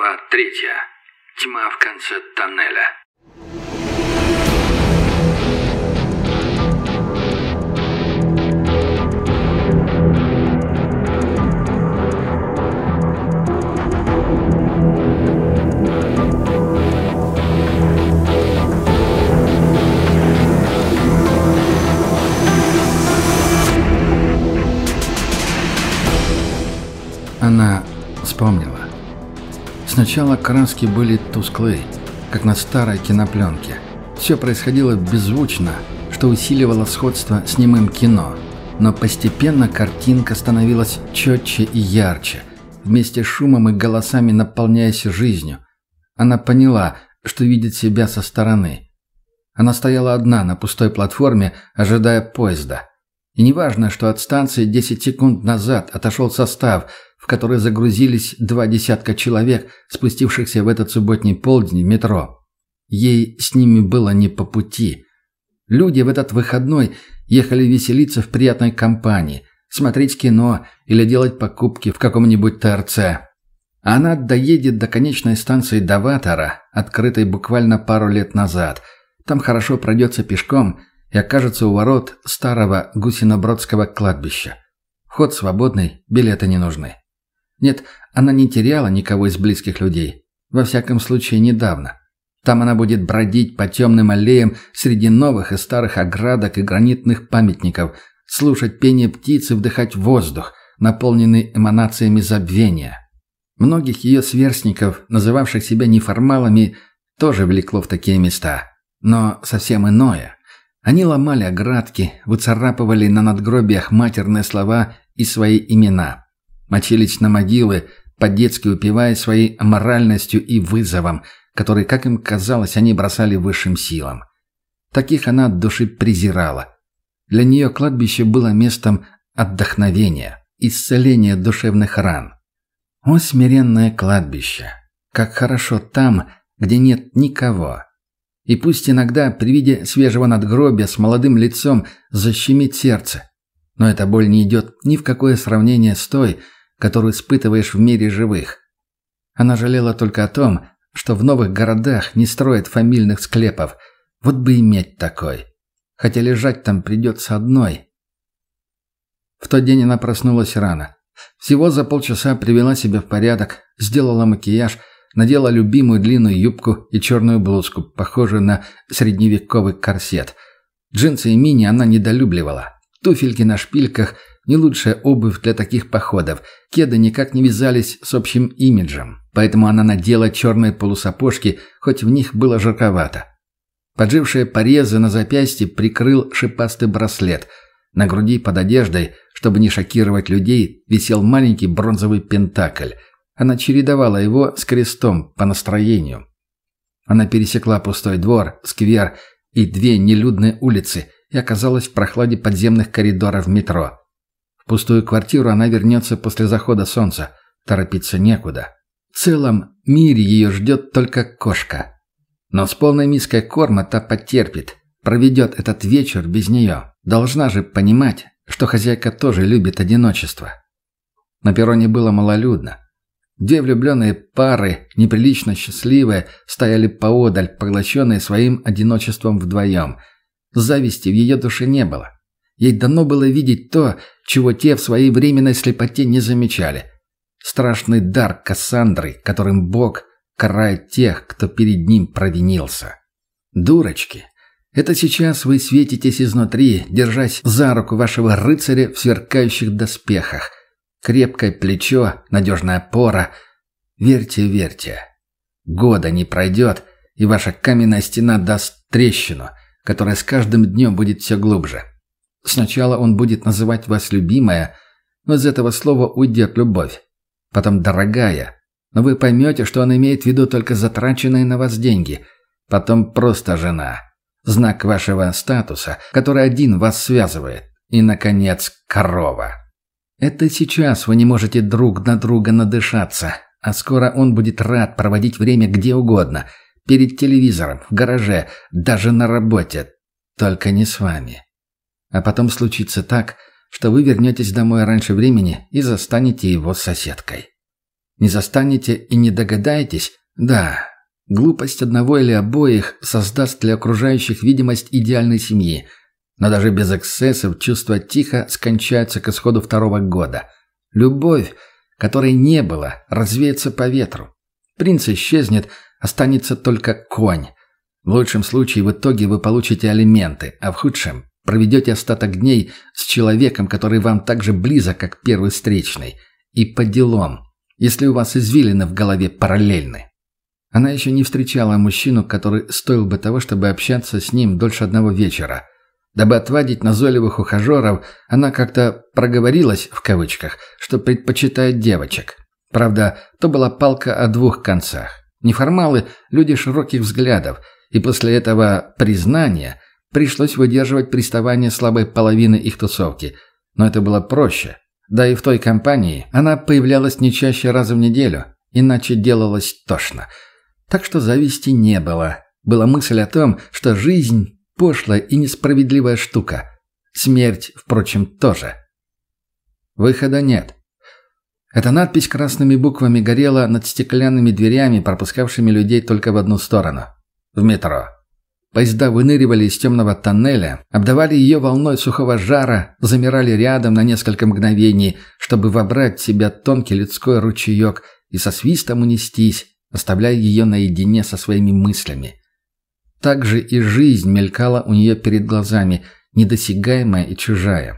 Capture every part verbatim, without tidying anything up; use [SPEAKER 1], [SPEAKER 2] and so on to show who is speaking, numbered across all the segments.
[SPEAKER 1] Глава третья. Тьма в конце тоннеля.
[SPEAKER 2] Она вспомнила. Сначала краски были тусклые, как на старой кинопленке. Все происходило беззвучно, что усиливало сходство с немым кино. Но постепенно картинка становилась четче и ярче, вместе с шумом и голосами наполняясь жизнью. Она поняла, что видит себя со стороны. Она стояла одна на пустой платформе, ожидая поезда. И неважно, что от станции десять секунд назад отошел состав, в который загрузились два десятка человек, спустившихся в этот субботний полдень в метро. Ей с ними было не по пути. Люди в этот выходной ехали веселиться в приятной компании, смотреть кино или делать покупки в каком-нибудь ТРЦ. А она доедет до конечной станции Доватора, открытой буквально пару лет назад. Там хорошо пройдется пешком и окажется у ворот старого Гусинобродского кладбища. Вход свободный, билеты не нужны. Нет, она не теряла никого из близких людей. Во всяком случае, недавно. Там она будет бродить по темным аллеям среди новых и старых оградок и гранитных памятников, слушать пение птиц и вдыхать воздух, наполненный эманациями забвения. Многих ее сверстников, называвших себя неформалами, тоже влекло в такие места. Но совсем иное. Они ломали оградки, выцарапывали на надгробиях матерные слова и свои имена. Мочились на могилы, по-детски упивая своей аморальностью и вызовом, который, как им казалось, они бросали высшим силам. Таких она от души презирала. Для нее кладбище было местом отдохновения, исцеления душевных ран. О, смиренное кладбище! Как хорошо там, где нет никого. И пусть иногда при виде свежего надгробия с молодым лицом защемит сердце, но эта боль не идет ни в какое сравнение с той, которую испытываешь в мире живых. Она жалела только о том, что в новых городах не строят фамильных склепов. Вот бы иметь такой. Хотя лежать там придется одной. В тот день она проснулась рано. Всего за полчаса привела себя в порядок, сделала макияж, надела любимую длинную юбку и черную блузку, похожую на средневековый корсет. Джинсы и мини она недолюбливала. Туфельки на шпильках – не лучшая обувь для таких походов. Кеды никак не вязались с общим имиджем. Поэтому она надела черные полусапожки, хоть в них было жарковато. Поджившие порезы на запястье прикрыл шипастый браслет. На груди под одеждой, чтобы не шокировать людей, висел маленький бронзовый пентакль. Она чередовала его с крестом по настроению. Она пересекла пустой двор, сквер и две нелюдные улицы и оказалась в прохладе подземных коридоров метро. В пустую квартиру она вернется после захода солнца. Торопиться некуда. В целом мире ее ждет только кошка. Но с полной миской корма та потерпит. Проведет этот вечер без нее. Должна же понимать, что хозяйка тоже любит одиночество. На перроне было малолюдно. Две влюбленные пары, неприлично счастливые, стояли поодаль, поглощенные своим одиночеством вдвоем. Зависти в ее душе не было. Ей дано было видеть то, чего те в своей временной слепоте не замечали. Страшный дар Кассандры, которым Бог карает тех, кто перед ним провинился. Дурочки! Это сейчас вы светитесь изнутри, держась за руку вашего рыцаря в сверкающих доспехах. Крепкое плечо, надежная опора. Верьте, верьте. Года не пройдет, и ваша каменная стена даст трещину, которая с каждым днем будет все глубже. Сначала он будет называть вас любимая, но из этого слова уйдет любовь. Потом дорогая, но вы поймете, что он имеет в виду только затраченные на вас деньги. Потом просто жена. Знак вашего статуса, который один вас связывает. И, наконец, корова. Это сейчас вы не можете друг на друга надышаться, а скоро он будет рад проводить время где угодно. Перед телевизором, в гараже, даже на работе. Только не с вами. А потом случится так, что вы вернетесь домой раньше времени и застанете его с соседкой. Не застанете и не догадаетесь? Да, глупость одного или обоих создаст для окружающих видимость идеальной семьи. Но даже без эксцессов чувство тихо скончается к исходу второго года. Любовь, которой не было, развеется по ветру. Принц исчезнет, останется только конь. В лучшем случае в итоге вы получите алименты, а в худшем проведете остаток дней с человеком, который вам так же близок, как первый встречный. И по делам, если у вас извилины в голове параллельны. Она еще не встречала мужчину, который стоил бы того, чтобы общаться с ним дольше одного вечера. Дабы отвадить назойливых ухажеров, она как-то «проговорилась» в кавычках, что предпочитает девочек. Правда, то была палка о двух концах. Неформалы – люди широких взглядов, и после этого признания пришлось выдерживать приставание слабой половины их тусовки. Но это было проще. Да и в той компании она появлялась не чаще раза в неделю, иначе делалось тошно. Так что зависти не было. Была мысль о том, что жизнь – пошлая и несправедливая штука. Смерть, впрочем, тоже. Выхода нет. Эта надпись красными буквами горела над стеклянными дверями, пропускавшими людей только в одну сторону. В метро. Поезда выныривали из темного тоннеля, обдавали ее волной сухого жара, замирали рядом на несколько мгновений, чтобы вобрать в себя тонкий людской ручеек и со свистом унестись, оставляя ее наедине со своими мыслями. Так же и жизнь мелькала у нее перед глазами, недосягаемая и чужая.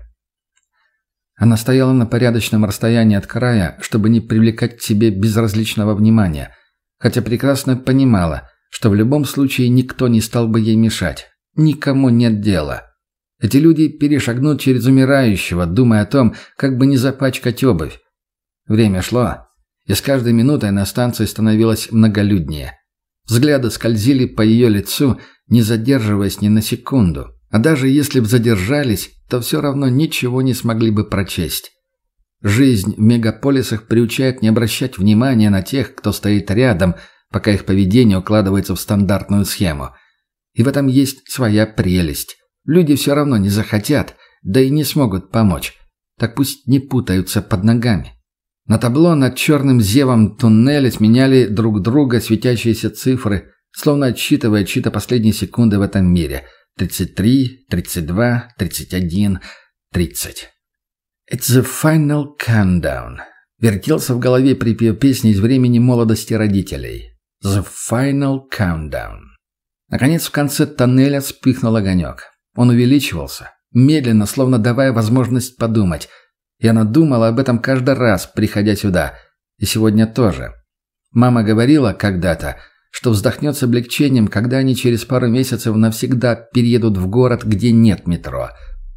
[SPEAKER 2] Она стояла на порядочном расстоянии от края, чтобы не привлекать к себе безразличного внимания, хотя прекрасно понимала, что в любом случае никто не стал бы ей мешать. Никому нет дела. Эти люди перешагнут через умирающего, думая о том, как бы не запачкать обувь. Время шло, и с каждой минутой на станции становилось многолюднее. Взгляды скользили по ее лицу, не задерживаясь ни на секунду. А даже если бы задержались, то все равно ничего не смогли бы прочесть. Жизнь в мегаполисах приучает не обращать внимания на тех, кто стоит рядом, пока их поведение укладывается в стандартную схему. И в этом есть своя прелесть. Люди все равно не захотят, да и не смогут помочь. Так пусть не путаются под ногами. На табло над черным зевом туннеля сменяли друг друга светящиеся цифры, словно отсчитывая чьи-то последние секунды в этом мире. тридцать три, тридцать два, тридцать один, тридцать. «It's the final countdown», — вертелся в голове припев песни из времени молодости родителей. «The final countdown». Наконец, в конце тоннеля вспыхнул огонек. Он увеличивался, медленно, словно давая возможность подумать. И она думала об этом каждый раз, приходя сюда. И сегодня тоже. Мама говорила когда-то, что вздохнет с облегчением, когда они через пару месяцев навсегда переедут в город, где нет метро.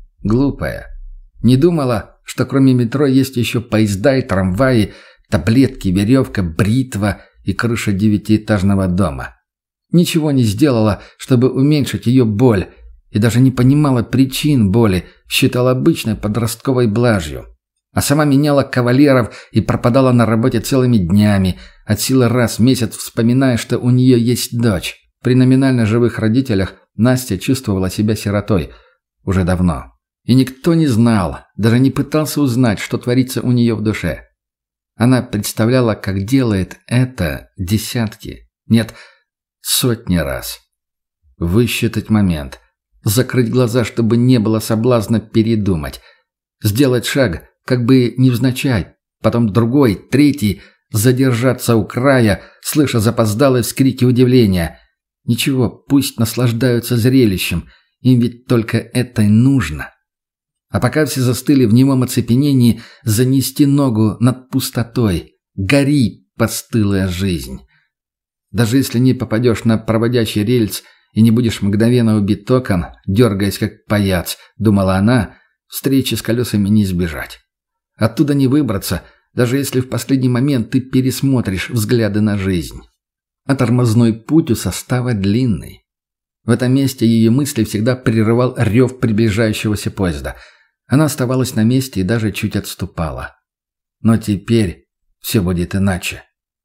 [SPEAKER 2] Глупая. Не думала, что кроме метро есть еще поезда и трамваи, таблетки, веревка, бритва и крыша девятиэтажного дома. Ничего не сделала, чтобы уменьшить ее боль, и даже не понимала причин боли, считала обычной подростковой блажью. А сама меняла кавалеров и пропадала на работе целыми днями, от силы раз в месяц вспоминая, что у нее есть дочь. При номинально живых родителях Настя чувствовала себя сиротой уже давно. И никто не знал, даже не пытался узнать, что творится у нее в душе. Она представляла, как делает это десятки, нет, сотни раз. Высчитать момент, закрыть глаза, чтобы не было соблазна передумать, сделать шаг, как бы невзначай, потом другой, третий, задержаться у края, слыша запоздалые вскрики удивления. Ничего, пусть наслаждаются зрелищем, им ведь только это и нужно. А пока все застыли в немом оцепенении, занести ногу над пустотой. Гори, постылая жизнь. Даже если не попадешь на проводящий рельс и не будешь мгновенно убит током, дергаясь как паяц, думала она, встречи с колесами не избежать. Оттуда не выбраться, даже если в последний момент ты пересмотришь взгляды на жизнь. А тормозной путь у состава длинный. В этом месте ее мысли всегда прерывал рев приближающегося поезда. Она оставалась на месте и даже чуть отступала. Но теперь все будет иначе.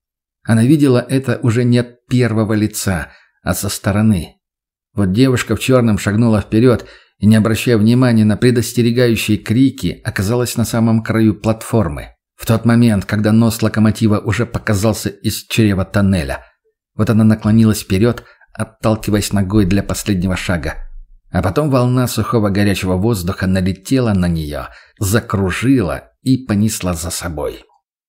[SPEAKER 2] Она видела это уже не от первого лица, а со стороны. Вот девушка в черном шагнула вперед и, не обращая внимания на предостерегающие крики, оказалась на самом краю платформы. В тот момент, когда нос локомотива уже показался из чрева тоннеля. Вот она наклонилась вперед, отталкиваясь ногой для последнего шага. А потом волна сухого горячего воздуха налетела на нее, закружила и понесла за собой.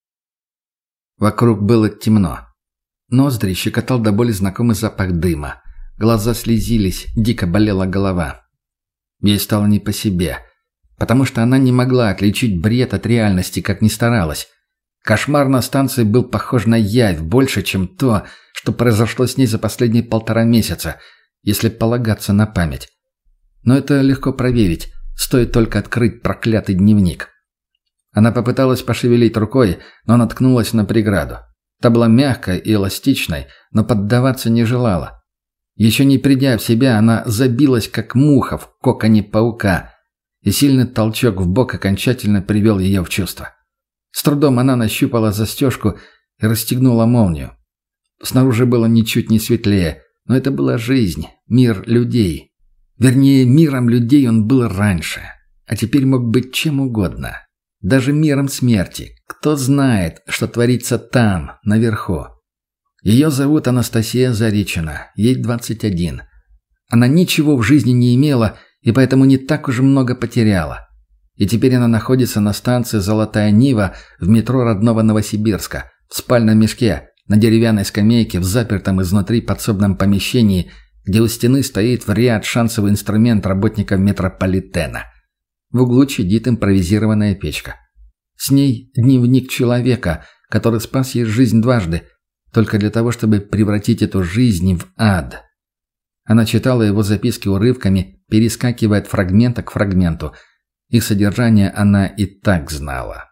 [SPEAKER 2] Вокруг было темно. Ноздри щекотал до боли знакомый запах дыма. Глаза слезились, дико болела голова. Ей стало не по себе, потому что она не могла отличить бред от реальности, как ни старалась. Кошмар на станции был похож на явь больше, чем то, что произошло с ней за последние полтора месяца, если полагаться на память. Но это легко проверить, стоит только открыть проклятый дневник. Она попыталась пошевелить рукой, но наткнулась на преграду. Та была мягкой и эластичной, но поддаваться не желала. Еще не придя в себя, она забилась, как муха в коконе паука, и сильный толчок в бок окончательно привел ее в чувство. С трудом она нащупала застежку и расстегнула молнию. Снаружи было ничуть не светлее, но это была жизнь, мир людей. Вернее, миром людей он был раньше, а теперь мог быть чем угодно. Даже миром смерти. Кто знает, что творится там, наверху. Ее зовут Анастасия Заречина, ей двадцать один. Она ничего в жизни не имела и поэтому не так уж много потеряла. И теперь она находится на станции «Золотая Нива» в метро родного Новосибирска, в спальном мешке, на деревянной скамейке в запертом изнутри подсобном помещении, где у стены стоит в ряд шансовый инструмент работников метрополитена. В углу чадит импровизированная печка. С ней дневник человека, который спас ей жизнь дважды, только для того, чтобы превратить эту жизнь в ад. Она читала его записки урывками, перескакивая от фрагмента к фрагменту. Их содержание она и так знала.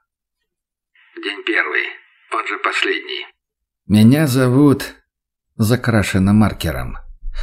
[SPEAKER 1] День первый, он же последний.
[SPEAKER 2] «Меня зовут...» закрашено маркером.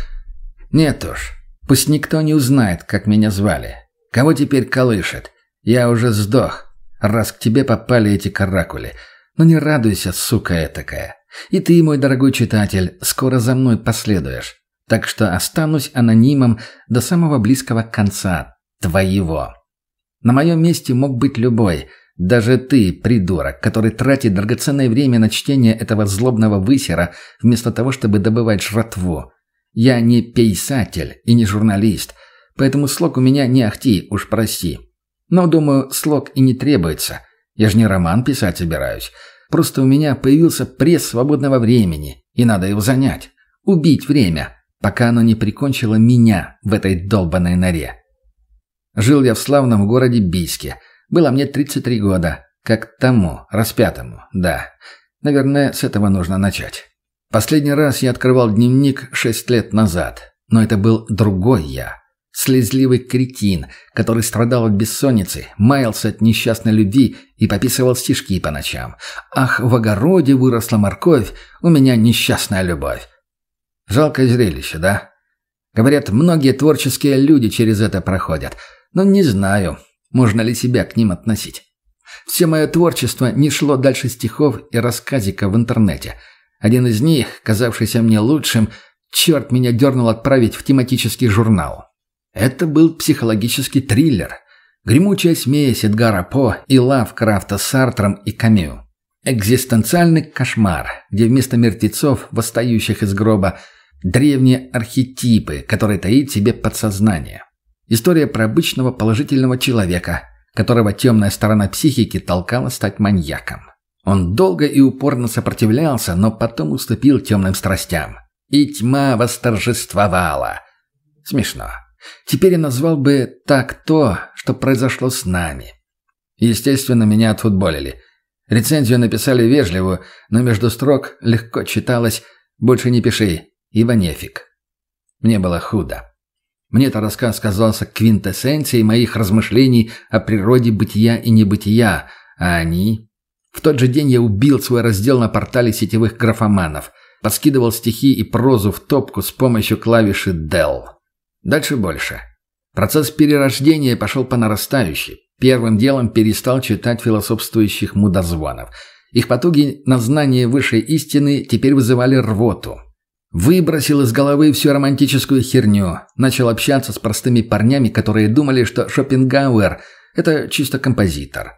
[SPEAKER 2] «Нет уж, пусть никто не узнает, как меня звали. Кого теперь колышет? Я уже сдох, раз к тебе попали эти каракули. Но не радуйся, сука этакая. И ты, мой дорогой читатель, скоро за мной последуешь. Так что останусь анонимом до самого близкого конца твоего. На моем месте мог быть любой, даже ты, придурок, который тратит драгоценное время на чтение этого злобного высера вместо того, чтобы добывать жратву. Я не писатель и не журналист, поэтому слог у меня не ахти, уж прости. Но, думаю, слог и не требуется. Я же не роман писать собираюсь. Просто у меня появился пресс свободного времени, и надо его занять. Убить время, пока оно не прикончило меня в этой долбанной норе. Жил я в славном городе Бийске. Было мне тридцать три года, как тому, распятому, да. Наверное, с этого нужно начать. Последний раз я открывал дневник шесть лет назад, но это был другой я. Слезливый кретин, который страдал от бессонницы, маялся от несчастной любви и пописывал стишки по ночам. «Ах, в огороде выросла морковь, у меня несчастная любовь». Жалкое зрелище, да? Говорят, многие творческие люди через это проходят, но не знаю, можно ли себя к ним относить. Все мое творчество не шло дальше стихов и рассказика в интернете. Один из них, казавшийся мне лучшим, черт меня дернул отправить в тематический журнал. Это был психологический триллер. Гремучая смесь Эдгара По и Лавкрафта с Сартром и Камю. Экзистенциальный кошмар, где вместо мертвецов, восстающих из гроба, древние архетипы, которые таит в себе подсознание. История про обычного положительного человека, которого темная сторона психики толкала стать маньяком. Он долго и упорно сопротивлялся, но потом уступил темным страстям. И тьма восторжествовала. Смешно. Теперь я назвал бы так то, что произошло с нами. Естественно, меня отфутболили. Рецензию написали вежливую, но между строк легко читалось «Больше не пиши, ибо нефиг». Мне было худо. Мне-то рассказ казался квинтэссенцией моих размышлений о природе бытия и небытия, а они... В тот же день я убил свой раздел на портале сетевых графоманов, подкидывал стихи и прозу в топку с помощью клавиши дел. Дальше больше. Процесс перерождения пошел по нарастающей. Первым делом перестал читать философствующих мудозвонов. Их потуги на знание высшей истины теперь вызывали рвоту. Выбросил из головы всю романтическую херню. Начал общаться с простыми парнями, которые думали, что Шопенгауэр – это чисто композитор.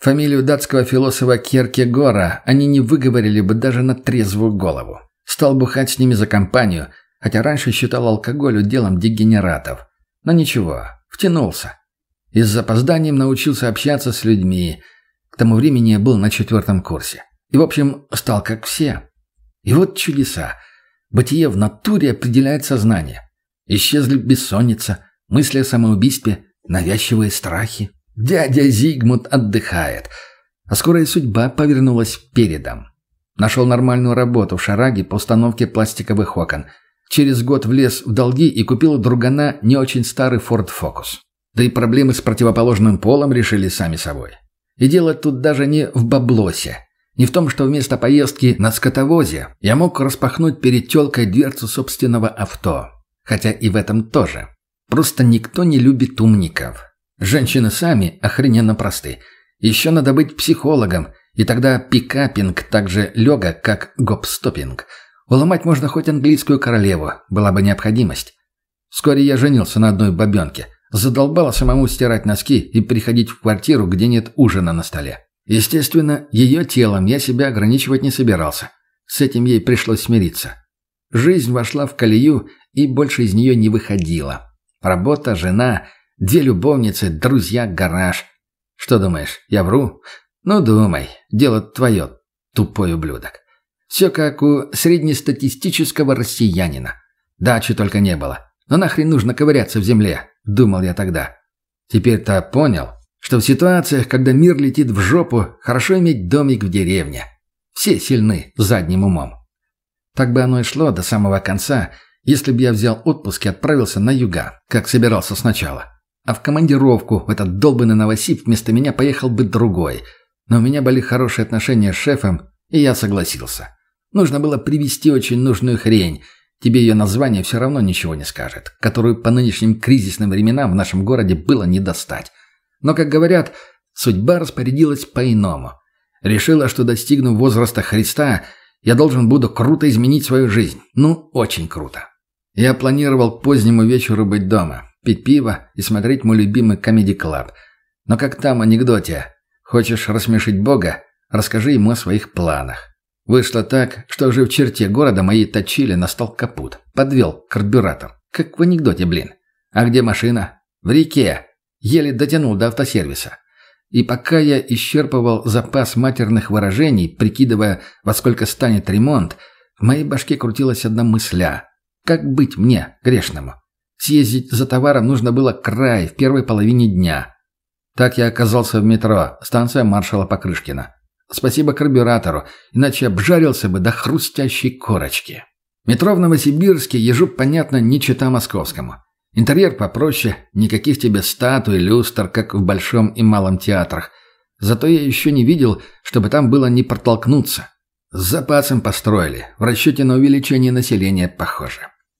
[SPEAKER 2] Фамилию датского философа Кьеркегора они не выговорили бы даже на трезвую голову. Стал бухать с ними за компанию, хотя раньше считал алкоголь делом дегенератов. Но ничего, втянулся. И с запозданием научился общаться с людьми. К тому времени я был на четвертом курсе. И, в общем, стал как все. И вот чудеса. Бытие в натуре определяет сознание. Исчезли бессонница, мысли о самоубийстве, навязчивые страхи. Дядя Зигмунд отдыхает. А скоро и судьба повернулась передом. Нашел нормальную работу в Шараге по установке пластиковых окон. Через год влез в долги и купил у другана не очень старый Ford Focus. Да и проблемы с противоположным полом решили сами собой. И дело тут даже не в баблосе. Не в том, что вместо поездки на скотовозе я мог распахнуть перед тёлкой дверцу собственного авто. Хотя и в этом тоже. Просто никто не любит умников. Женщины сами охрененно просты. Еще надо быть психологом, и тогда пикапинг так же легок, как гоп-стопинг. Уломать можно хоть английскую королеву, была бы необходимость. Вскоре я женился на одной бабенке. Задолбало самому стирать носки и приходить в квартиру, где нет ужина на столе. Естественно, ее телом я себя ограничивать не собирался. С этим ей пришлось смириться. Жизнь вошла в колею и больше из нее не выходила. Работа, жена, две любовницы, друзья, гараж. Что думаешь, я вру? Ну, думай, дело твое, тупой ублюдок. Все как у среднестатистического россиянина. Дачи только не было. Но нахрен нужно ковыряться в земле, думал я тогда. Теперь-то понял, что в ситуациях, когда мир летит в жопу, хорошо иметь домик в деревне. Все сильны задним умом. Так бы оно и шло до самого конца, если бы я взял отпуск и отправился на юга, как собирался сначала. А в командировку в этот долбанный Новосиб вместо меня поехал бы другой. Но у меня были хорошие отношения с шефом, и я согласился. Нужно было привезти очень нужную хрень. Тебе ее название все равно ничего не скажет, которую по нынешним кризисным временам в нашем городе было не достать. Но, как говорят, судьба распорядилась по-иному. Решила, что, достигнув возраста Христа, я должен буду круто изменить свою жизнь. Ну, очень круто. Я планировал к позднему вечеру быть дома, пить пиво и смотреть мой любимый Comedy Club. Но как там в анекдоте: «Хочешь рассмешить Бога? Расскажи ему о своих планах». Вышло так, что уже в черте города моей точили настал капут. Подвел карбюратор. Как в анекдоте, блин. А где машина? В реке. Еле дотянул до автосервиса. И пока я исчерпывал запас матерных выражений, прикидывая, во сколько станет ремонт, в моей башке крутилась одна мысля. Как быть мне, грешному? Съездить за товаром нужно было край в первой половине дня. Так я оказался в метро, станция маршала Покрышкина. Спасибо карбюратору, иначе обжарился бы до хрустящей корочки. Метро в Новосибирске езжу, понятно, не чета московскому. Интерьер попроще, никаких тебе статуй, люстр, как в Большом и Малом театрах. Зато я еще не видел, чтобы там было не протолкнуться. С запасом построили, в расчете на увеличение населения, похоже.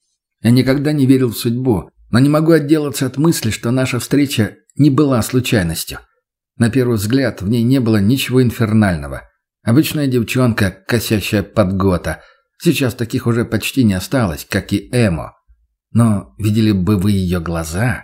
[SPEAKER 2] Я никогда не верил в судьбу, но не могу отделаться от мысли, что наша встреча не была случайностью. На первый взгляд в ней не было ничего инфернального. Обычная девчонка, косящая под гота. Сейчас таких уже почти не осталось, как и эмо. Но видели бы вы ее глаза?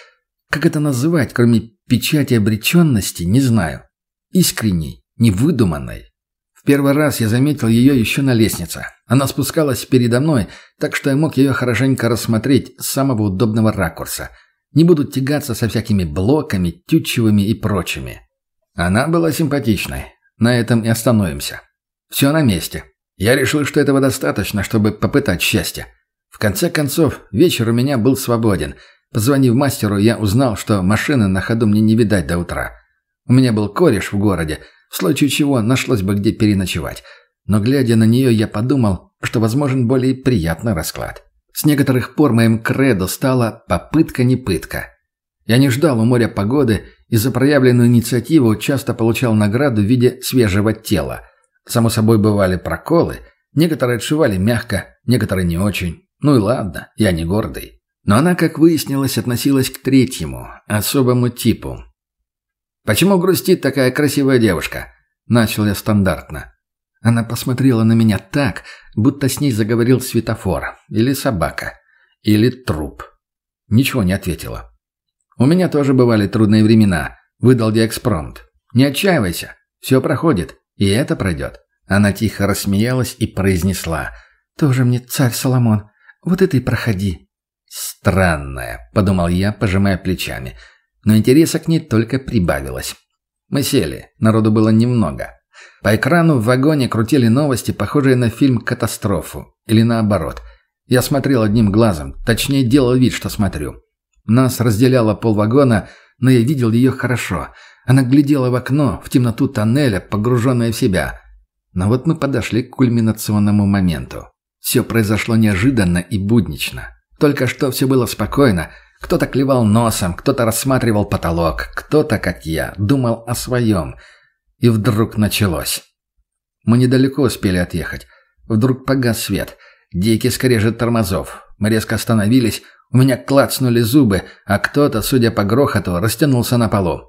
[SPEAKER 2] Как это называть, кроме печати обреченности, не знаю. Искренней, невыдуманной. В первый раз я заметил ее еще на лестнице. Она спускалась передо мной, так что я мог ее хорошенько рассмотреть с самого удобного ракурса. Не буду тягаться со всякими блоками, тютчевыми и прочими. Она была симпатичной. На этом и остановимся. Все на месте. Я решил, что этого достаточно, чтобы попытать счастье. В конце концов, вечер у меня был свободен. Позвонив мастеру, я узнал, что машины на ходу мне не видать до утра. У меня был кореш в городе, в случае чего нашлось бы где переночевать. Но, глядя на нее, я подумал, что возможен более приятный расклад. С некоторых пор моим кредо стала попытка не пытка. Я не ждал у моря погоды и за проявленную инициативу часто получал награду в виде свежего тела. Само собой, бывали проколы. Некоторые отшивали мягко, некоторые не очень. Ну и ладно, я не гордый. Но она, как выяснилось, относилась к третьему, особому типу. «Почему грустит такая красивая девушка?» Начал я стандартно. Она посмотрела на меня так, будто с ней заговорил светофор, или собака, или труп. Ничего не ответила. «У меня тоже бывали трудные времена», — выдал я экспромт. Не отчаивайся, все проходит, и это пройдет». Она тихо рассмеялась и произнесла: «Тоже мне царь Соломон, вот и ты проходи». «Странная», — подумал я, пожимая плечами, но интереса к ней только прибавилось. Мы сели, народу было немного. По экрану в вагоне крутили новости, похожие на фильм «Катастрофу». Или наоборот. Я смотрел одним глазом, точнее делал вид, что смотрю. Нас разделяло полвагона, но я видел ее хорошо. Она глядела в окно, в темноту тоннеля, погруженная в себя. Но вот мы подошли к кульминационному моменту. Все произошло неожиданно и буднично. Только что все было спокойно. Кто-то клевал носом, кто-то рассматривал потолок, кто-то, как я, думал о своем. И вдруг началось. Мы недалеко успели отъехать. Вдруг погас свет. Дикий скрежет тормозов. Мы резко остановились. У меня клацнули зубы, а кто-то, судя по грохоту, растянулся на полу.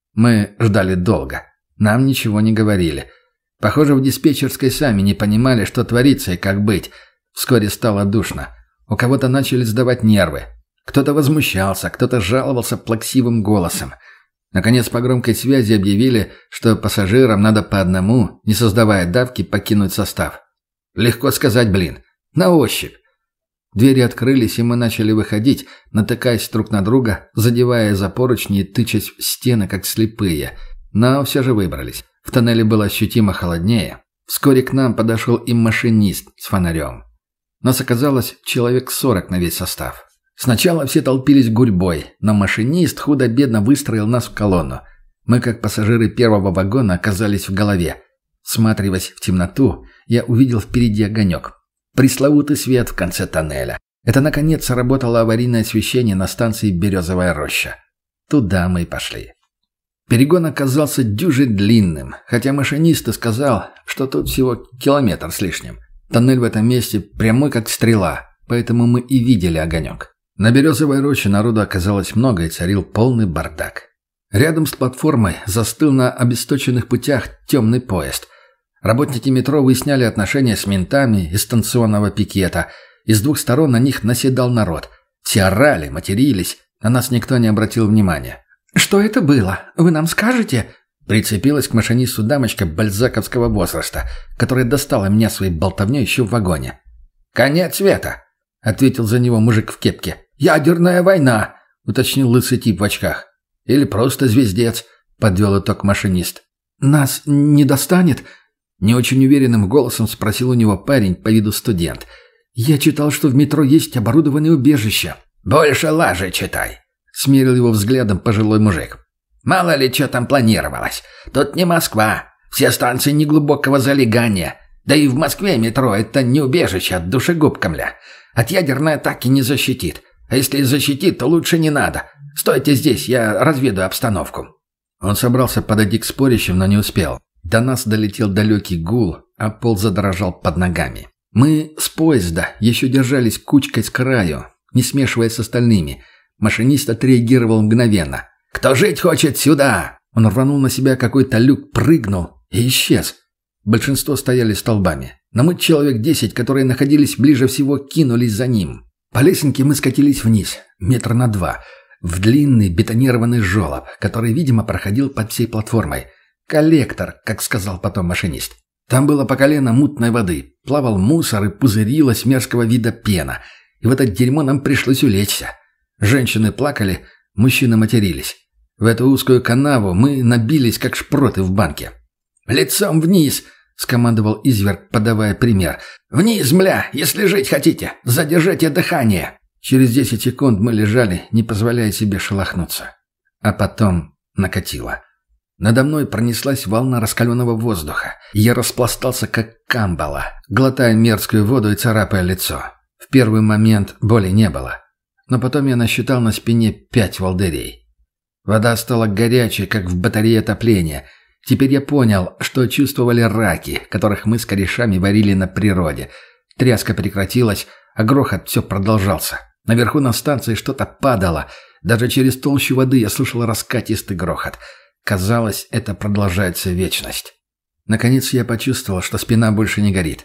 [SPEAKER 2] Мы ждали долго. Нам ничего не говорили. Похоже, в диспетчерской сами не понимали, что творится и как быть. Вскоре стало душно. У кого-то начали сдавать нервы. Кто-то возмущался, кто-то жаловался плаксивым голосом. Наконец, по громкой связи объявили, что пассажирам надо по одному, не создавая давки, покинуть состав. Легко сказать, блин. На ощупь. Двери открылись, и мы начали выходить, натыкаясь друг на друга, задевая за поручни и тычась в стены, как слепые. Но все же выбрались. В тоннеле было ощутимо холоднее. Вскоре к нам подошел и машинист с фонарем. Нас оказалось человек сорок на весь состав. Сначала все толпились гурьбой, но машинист худо-бедно выстроил нас в колонну. Мы, как пассажиры первого вагона, оказались в голове. Всматриваясь в темноту, я увидел впереди огонек. Пресловутый свет в конце тоннеля. Это, наконец, работало аварийное освещение на станции «Березовая роща». Туда мы и пошли. Перегон оказался дюже длинным, хотя машинист и сказал, что тут всего километр с лишним. Тоннель в этом месте прямой, как стрела, поэтому мы и видели огонек. На Березовой роще народу оказалось много, и царил полный бардак. Рядом с платформой застыл на обесточенных путях темный поезд. Работники метро выясняли отношения с ментами из станционного пикета, и с двух сторон на них наседал народ. Все орали, матерились, на нас никто не обратил внимания. «Что это было? Вы нам скажете?» Прицепилась к машинисту дамочка бальзаковского возраста, которая достала меня своей болтовней еще в вагоне. «Конец света», — ответил за него мужик в кепке. «Ядерная война», — уточнил лысый тип в очках. «Или просто звездец», — подвел итог машинист. «Нас не достанет?» — не очень уверенным голосом спросил у него парень, по виду студент. «Я читал, что в метро есть оборудованные убежища». «Больше лажи читай», — смерил его взглядом пожилой мужик. «Мало ли что там планировалось. Тут не Москва. Все станции неглубокого залегания. Да и в Москве метро — это не убежище от душегуб, мля. От ядерной атаки не защитит. А если и защитит, то лучше не надо. Стойте здесь, я разведу обстановку». Он собрался подойти к спорящим, но не успел. До нас долетел далекий гул, а пол задрожал под ногами. Мы с поезда еще держались кучкой с краю, не смешиваясь с остальными. Машинист отреагировал мгновенно. «Кто жить хочет, сюда!» Он рванул на себя какой-то люк, прыгнул и исчез. Большинство стояли столбами. Но мы, человек десять, которые находились ближе всего, кинулись за ним. По лесенке мы скатились вниз, метра на два, в длинный бетонированный желоб, который, видимо, проходил под всей платформой. Коллектор, как сказал потом машинист. Там было по колено мутной воды, плавал мусор и пузырилась мерзкого вида пена. И в это дерьмо нам пришлось улечься. Женщины плакали, мужчины матерились. В эту узкую канаву мы набились, как шпроты в банке. «Лицом вниз!» — скомандовал изверг, подавая пример. «Вниз, мля, если жить хотите! Задержите дыхание!» Через десять секунд мы лежали, не позволяя себе шелохнуться. А потом накатило. Надо мной пронеслась волна раскаленного воздуха. Я распластался, как камбала, глотая мерзкую воду и царапая лицо. В первый момент боли не было. Но потом я насчитал на спине пять волдырей. Вода стала горячей, как в батарее отопления. Теперь я понял, что чувствовали раки, которых мы с корешами варили на природе. Тряска прекратилась, а грохот все продолжался. Наверху на станции что-то падало. Даже через толщу воды я слышал раскатистый грохот. Казалось, это продолжается вечность. Наконец я почувствовал, что спина больше не горит.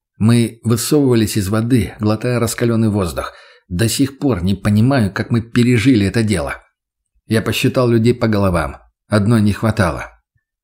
[SPEAKER 2] Мы высовывались из воды, глотая раскаленный воздух. До сих пор не понимаю, как мы пережили это дело. Я посчитал людей по головам. Одной не хватало.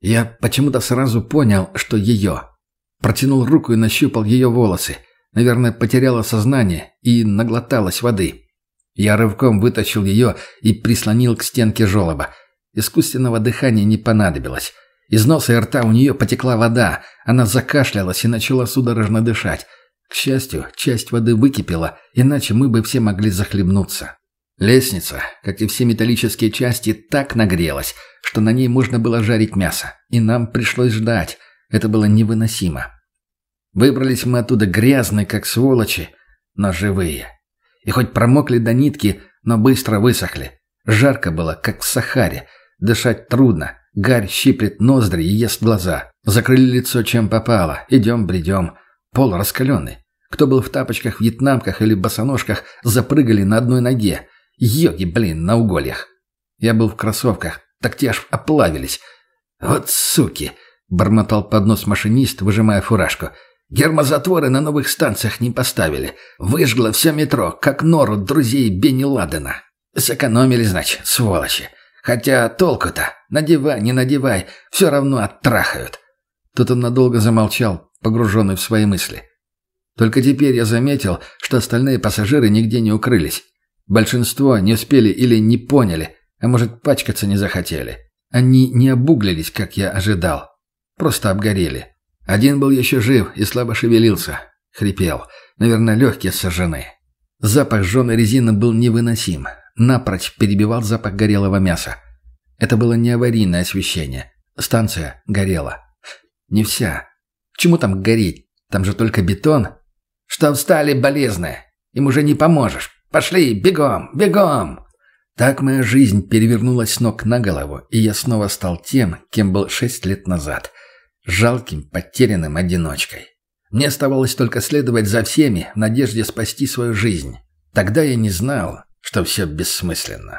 [SPEAKER 2] Я почему-то сразу понял, что ее. Протянул руку и нащупал ее волосы. Наверное, потеряла сознание и наглоталась воды. Я рывком вытащил ее и прислонил к стенке желоба. Искусственного дыхания не понадобилось. Из носа и рта у нее потекла вода. Она закашлялась и начала судорожно дышать. К счастью, часть воды выкипела, иначе мы бы все могли захлебнуться. Лестница, как и все металлические части, так нагрелась, что на ней можно было жарить мясо. И нам пришлось ждать. Это было невыносимо. Выбрались мы оттуда грязные, как сволочи, но живые. И хоть промокли до нитки, но быстро высохли. Жарко было, как в Сахаре. Дышать трудно. Гарь щиплет ноздри и ест глаза. Закрыли лицо чем попало. Идем, бредем. Пол раскаленный. Кто был в тапочках, вьетнамках или босоножках, запрыгали на одной ноге. Йоги, блин, на угольях. Я был в кроссовках. Так те аж оплавились. «Вот суки!» — бормотал под нос машинист, выжимая фуражку. «Гермозатворы на новых станциях не поставили. Выжгло все метро, как нору друзей Бенни Ладена. Сэкономили, значит, сволочи. Хотя толку-то? Надевай, не надевай, все равно оттрахают». Тут он надолго замолчал, погруженный в свои мысли. Только теперь я заметил, что остальные пассажиры нигде не укрылись. Большинство не успели или не поняли, а может, пачкаться не захотели. Они не обуглились, как я ожидал. Просто обгорели. Один был еще жив и слабо шевелился. Хрипел. Наверное, легкие сожжены. Запах жженой резины был невыносим. Напрочь перебивал запах горелого мяса. Это было не аварийное освещение. Станция горела. Не вся. Чему там гореть? Там же только бетон. «Что встали, болезные? Им уже не поможешь. Пошли, бегом, бегом!» Так моя жизнь перевернулась с ног на голову, и я снова стал тем, кем был шесть лет назад. Жалким, потерянным одиночкой. Мне оставалось только следовать за всеми в надежде спасти свою жизнь. Тогда я не знал, что все бессмысленно.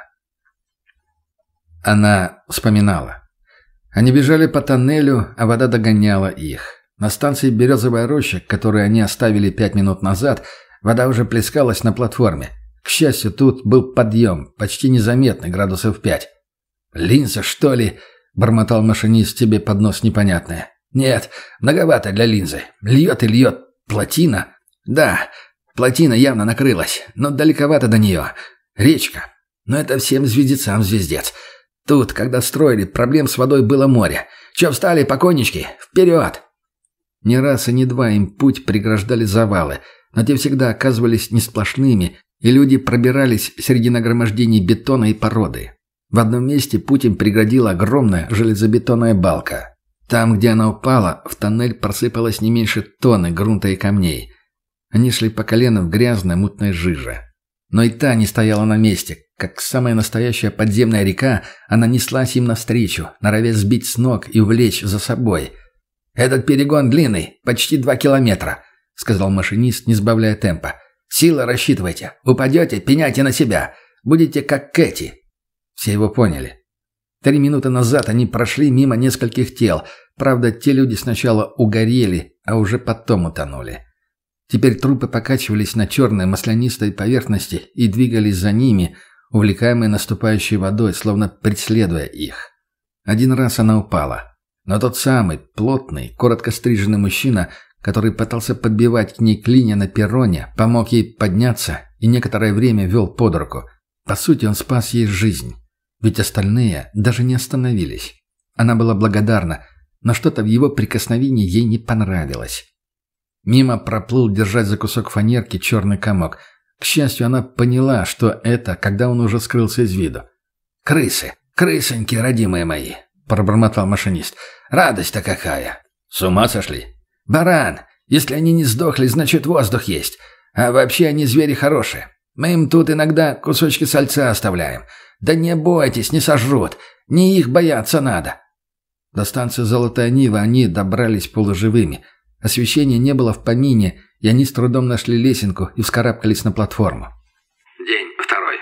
[SPEAKER 2] Она вспоминала. Они бежали по тоннелю, а вода догоняла их. На станции «Березовая роща», которую они оставили пять минут назад, вода уже плескалась на платформе. К счастью, тут был подъем, почти незаметный, градусов пять. «Линза, что ли?» — бормотал машинист себе под нос непонятное. «Нет, многовато для линзы. Льет и льет. Плотина?» «Да, плотина явно накрылась, но далековато до нее. Речка. Но это всем звездецам звездец. Тут, когда строили, проблем с водой было море. Че встали, покойнички? Вперед!» Не раз и не два им путь преграждали завалы, но те всегда оказывались не сплошными, и люди пробирались среди нагромождений бетона и породы. В одном месте путь им преградила огромная железобетонная балка. Там, где она упала, в тоннель просыпалось не меньше тонны грунта и камней. Они шли по колено в грязной мутной жиже. Но и та не стояла на месте. Как самая настоящая подземная река, она неслась им навстречу, норовя сбить с ног и увлечь за собой. «Этот перегон длинный, почти два километра», — сказал машинист, не сбавляя темпа. «Силы рассчитывайте. Упадете, пеняйте на себя. Будете как Кэти». Все его поняли. Три минуты назад они прошли мимо нескольких тел. Правда, те люди сначала угорели, а уже потом утонули. Теперь трупы покачивались на черной маслянистой поверхности и двигались за ними, увлекаемые наступающей водой, словно преследуя их. Один раз она упала. Но тот самый, плотный, коротко стриженный мужчина, который пытался подбивать к ней клинья на перроне, помог ей подняться и некоторое время вел под руку. По сути, он спас ей жизнь. Ведь остальные даже не остановились. Она была благодарна, но что-то в его прикосновении ей не понравилось. Мимо проплыл, держать за кусок фанерки, черный комок. К счастью, она поняла, что это, когда он уже скрылся из виду. «Крысы! Крысоньки, родимые мои!» — пробормотал машинист. «Радость-то какая!» «С ума сошли?» «Баран! Если они не сдохли, значит, воздух есть. А вообще они звери хорошие. Мы им тут иногда кусочки сальца оставляем. Да не бойтесь, не сожрут. Не их бояться надо». До станции «Золотая Нива» они добрались полуживыми. Освещения не было в помине, и они с трудом нашли лесенку и вскарабкались на платформу.
[SPEAKER 1] День второй.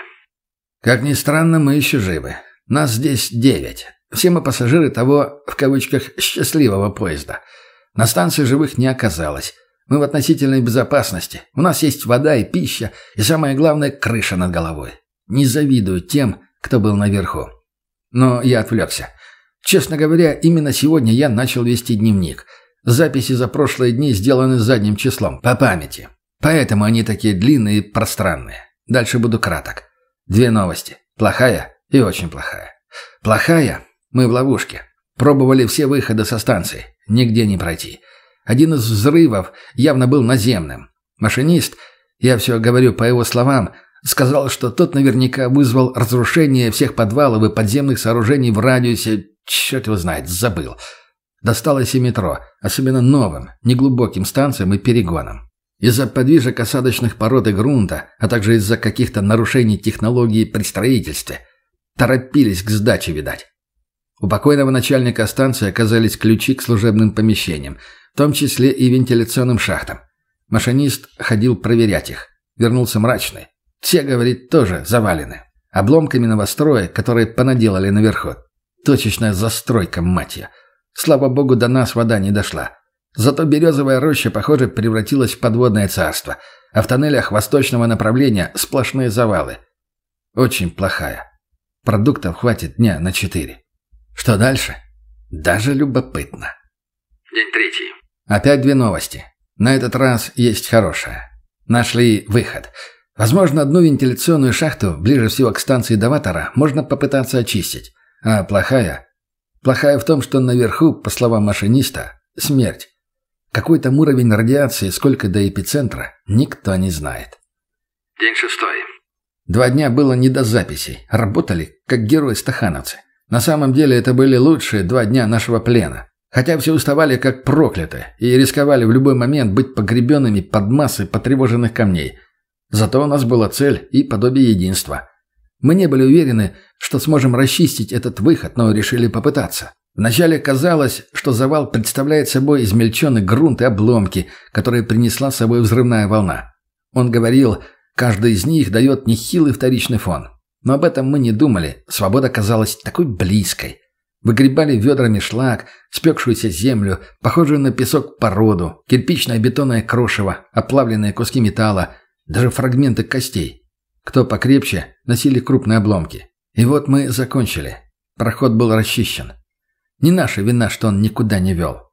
[SPEAKER 2] Как ни странно, мы еще живы. Нас здесь девять. Все мы пассажиры того, в кавычках, «счастливого поезда». На станции живых не оказалось. Мы в относительной безопасности. У нас есть вода и пища, и самое главное, крыша над головой. Не завидую тем, кто был наверху. Но я отвлекся. Честно говоря, именно сегодня я начал вести дневник. Записи за прошлые дни сделаны задним числом, по памяти. Поэтому они такие длинные и пространные. Дальше буду краток. Две новости. Плохая и очень плохая. Плохая. Мы в ловушке. Пробовали все выходы со станции. Нигде не пройти. Один из взрывов явно был наземным. Машинист, я все говорю по его словам, сказал, что тот наверняка вызвал разрушение всех подвалов и подземных сооружений в радиусе... Черт его знает, забыл. Досталось и метро, особенно новым, неглубоким станциям и перегонам. Из-за подвижек осадочных пород и грунта, а также из-за каких-то нарушений технологии при строительстве. Торопились к сдаче, видать. У покойного начальника станции оказались ключи к служебным помещениям, в том числе и вентиляционным шахтам. Машинист ходил проверять их. Вернулся мрачный. Все, говорит, тоже завалены. Обломками новостроя, которые понаделали наверху. Точечная застройка, мать ее. Слава богу, до нас вода не дошла. Зато березовая роща, похоже, превратилась в подводное царство, а в тоннелях восточного направления сплошные завалы. Очень плохая. Продуктов хватит дня на четыре. Что дальше? Даже любопытно.
[SPEAKER 1] День третий.
[SPEAKER 2] Опять две новости. На этот раз есть хорошая. Нашли выход. Возможно, одну вентиляционную шахту, ближе всего к станции Даватора, можно попытаться очистить. А плохая? Плохая в том, что наверху, по словам машиниста, смерть. Какой там уровень радиации, сколько до эпицентра, никто не знает.
[SPEAKER 1] День шестой.
[SPEAKER 2] Два дня было не до записей. Работали, как герои-стахановцы. На самом деле это были лучшие два дня нашего плена. Хотя все уставали как проклятые и рисковали в любой момент быть погребенными под массой потревоженных камней. Зато у нас была цель и подобие единства. Мы не были уверены, что сможем расчистить этот выход, но решили попытаться. Вначале казалось, что завал представляет собой измельченный грунт и обломки, которые принесла с собой взрывная волна. Он говорил, каждый из них дает нехилый вторичный фон. Но об этом мы не думали, свобода казалась такой близкой. Выгребали ведрами шлак, спекшуюся землю, похожую на песок породу, кирпичное бетонное крошево, оплавленные куски металла, даже фрагменты костей. Кто покрепче, носили крупные обломки. И вот мы закончили. Проход был расчищен. Не наша вина, что он никуда не вел.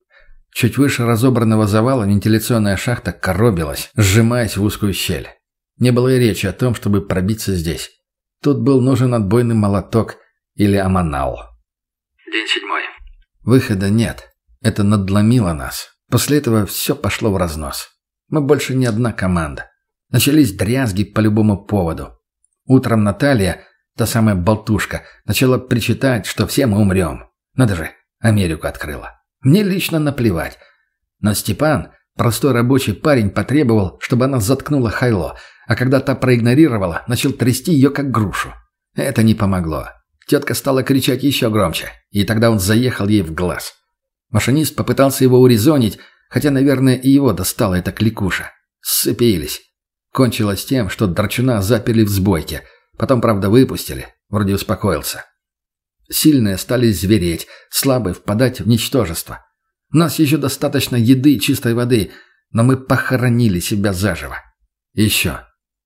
[SPEAKER 2] Чуть выше разобранного завала вентиляционная шахта коробилась, сжимаясь в узкую щель. Не было и речи о том, чтобы пробиться здесь. Тут был нужен отбойный молоток или аманал.
[SPEAKER 1] День седьмой.
[SPEAKER 2] Выхода нет. Это надломило нас. После этого все пошло в разнос. Мы больше не одна команда. Начались дрязги по любому поводу. Утром Наталья, та самая болтушка, начала причитать, что все мы умрем. Надо же, Америку открыла. Мне лично наплевать. Но Степан, простой рабочий парень, потребовал, чтобы она заткнула Хайло, а когда та проигнорировала, начал трясти ее как грушу. Это не помогло. Тетка стала кричать еще громче, и тогда он заехал ей в глаз. Машинист попытался его урезонить, хотя, наверное, и его достала эта кликуша. Сцепились. Кончилось тем, что драчуна заперли в сбойке. Потом, правда, выпустили. Вроде успокоился. Сильные стали звереть, слабые впадать в ничтожество. У нас еще достаточно еды и чистой воды, но мы похоронили себя заживо. И еще.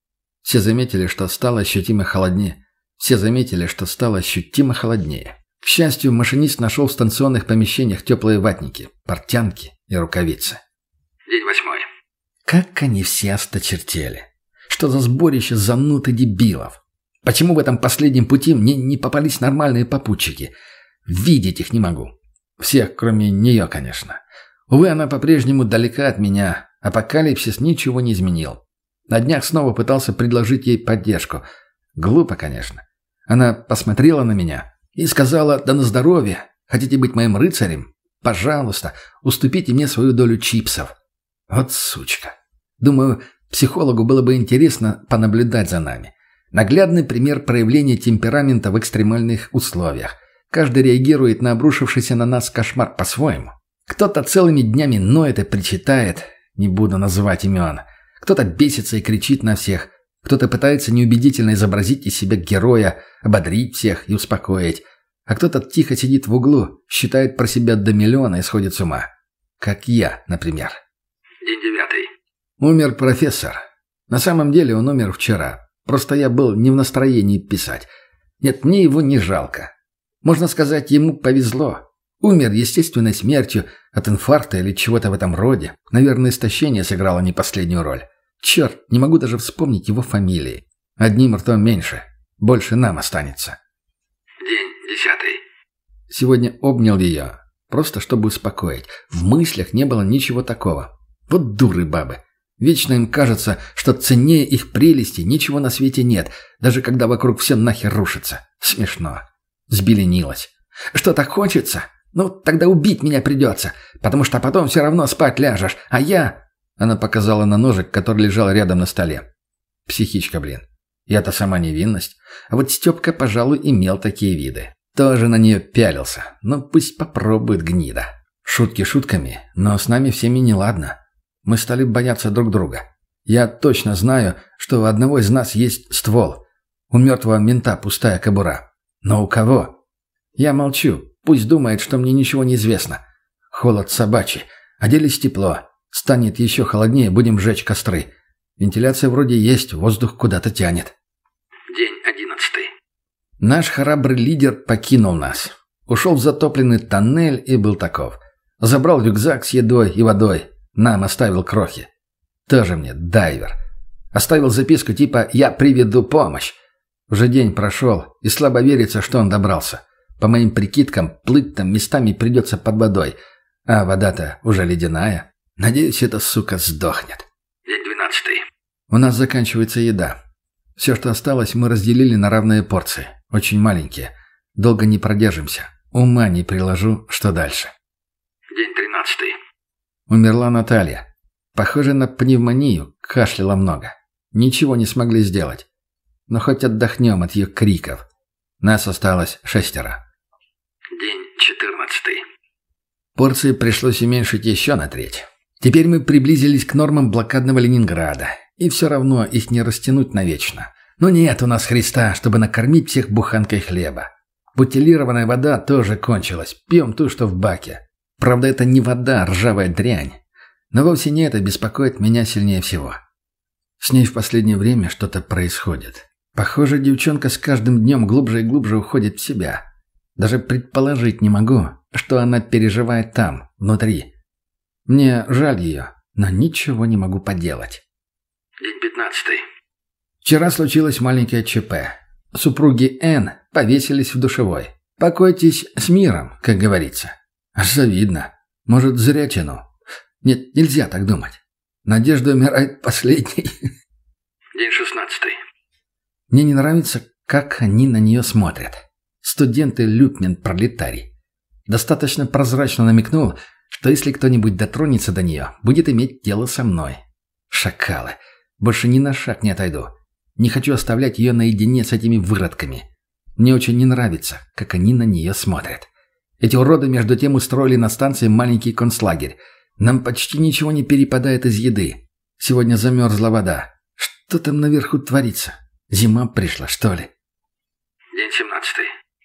[SPEAKER 2] Все заметили, что стало ощутимо холоднее. Все заметили, что стало ощутимо холоднее. К счастью, машинист нашел в станционных помещениях теплые ватники, портянки и рукавицы.
[SPEAKER 1] День восьмой.
[SPEAKER 2] Как они все осточертели. Что за сборище зануд и дебилов. Почему в этом последнем пути мне не попались нормальные попутчики? Видеть их не могу. Всех, кроме нее, конечно. Увы, она по-прежнему далека от меня. Апокалипсис ничего не изменил. На днях снова пытался предложить ей поддержку. Глупо, конечно. Она посмотрела на меня и сказала: «Да на здоровье. Хотите быть моим рыцарем? Пожалуйста, уступите мне свою долю чипсов». Вот сучка. Думаю, психологу было бы интересно понаблюдать за нами. Наглядный пример проявления темперамента в экстремальных условиях. Каждый реагирует на обрушившийся на нас кошмар по-своему. Кто-то целыми днями ноет и причитает, не буду называть имен. Кто-то бесится и кричит на всех. Кто-то пытается неубедительно изобразить из себя героя, ободрить всех и успокоить. А кто-то тихо сидит в углу, считает про себя до миллиона и сходит с ума. Как я, например.
[SPEAKER 1] День девятый.
[SPEAKER 2] Умер профессор. На самом деле он умер вчера. Просто я был не в настроении писать. Нет, мне его не жалко. Можно сказать, ему повезло. Умер естественной смертью от инфаркта или чего-то в этом роде. Наверное, истощение сыграло не последнюю роль. Черт, не могу даже вспомнить его фамилии. Одним ртом меньше. Больше нам останется.
[SPEAKER 1] День десятый.
[SPEAKER 2] Сегодня обнял ее, просто чтобы успокоить. В мыслях не было ничего такого. Вот дуры бабы. Вечно им кажется, что ценнее их прелести ничего на свете нет, даже когда вокруг все нахер рушится. Смешно. Взбеленилась. Что так хочется? Ну, тогда убить меня придется, потому что потом все равно спать ляжешь, а я... Она показала на ножик, который лежал рядом на столе. Психичка, блин. Я-то сама невинность. А вот Степка, пожалуй, имел такие виды. Тоже на нее пялился. Ну, пусть попробует гнида. Шутки шутками, но с нами всеми неладно. Мы стали бояться друг друга. Я точно знаю, что у одного из нас есть ствол. У мертвого мента пустая кобура. Но у кого? Я молчу. Пусть думает, что мне ничего не известно. Холод собачий. Оделись тепло. Станет еще холоднее, будем жечь костры. Вентиляция вроде есть, воздух куда-то тянет.
[SPEAKER 1] День одиннадцатый.
[SPEAKER 2] Наш храбрый лидер покинул нас. Ушел в затопленный тоннель и был таков. Забрал рюкзак с едой и водой. Нам оставил крохи. Тоже мне дайвер. Оставил записку типа «Я приведу помощь». Уже день прошел, и слабо верится, что он добрался. По моим прикидкам, плыть там местами придется под водой. А вода-то уже ледяная. Надеюсь, эта сука сдохнет.
[SPEAKER 1] День двенадцатый.
[SPEAKER 2] У нас заканчивается еда. Все, что осталось, мы разделили на равные порции. Очень маленькие. Долго не продержимся. Ума не приложу, что дальше.
[SPEAKER 1] День тринадцатый.
[SPEAKER 2] Умерла Наталья. Похоже на пневмонию, кашляла много. Ничего не смогли сделать. Но хоть отдохнем от ее криков. Нас осталось шестеро.
[SPEAKER 1] День четырнадцатый.
[SPEAKER 2] Порции пришлось уменьшить еще на треть. Теперь мы приблизились к нормам блокадного Ленинграда. И все равно их не растянуть навечно. Но нет у нас Христа, чтобы накормить всех буханкой хлеба. Бутилированная вода тоже кончилась. Пьем ту, что в баке. Правда, это не вода, ржавая дрянь. Но вовсе не это беспокоит меня сильнее всего. С ней в последнее время что-то происходит. Похоже, девчонка с каждым днем глубже и глубже уходит в себя. Даже предположить не могу, что она переживает там, внутри. Мне жаль ее, но ничего не могу поделать.
[SPEAKER 1] День пятнадцатый.
[SPEAKER 2] Вчера случилось маленькое ЧП. Супруги Н повесились в душевой. Покойтесь с миром, как говорится. Аж завидно. Может, зря тяну. Нет, нельзя так думать. Надежда умирает последней.
[SPEAKER 1] День шестнадцатый.
[SPEAKER 2] Мне не нравится, как они на нее смотрят. Студенты лютнен-пролетарий. Достаточно прозрачно намекнул, что если кто-нибудь дотронется до нее, будет иметь дело со мной. Шакалы. Больше ни на шаг не отойду. Не хочу оставлять ее наедине с этими выродками. Мне очень не нравится, как они на нее смотрят. Эти уроды между тем устроили на станции маленький концлагерь. Нам почти ничего не перепадает из еды. Сегодня замерзла вода. Что там наверху творится? Зима пришла, что ли?
[SPEAKER 1] День семнадцатый.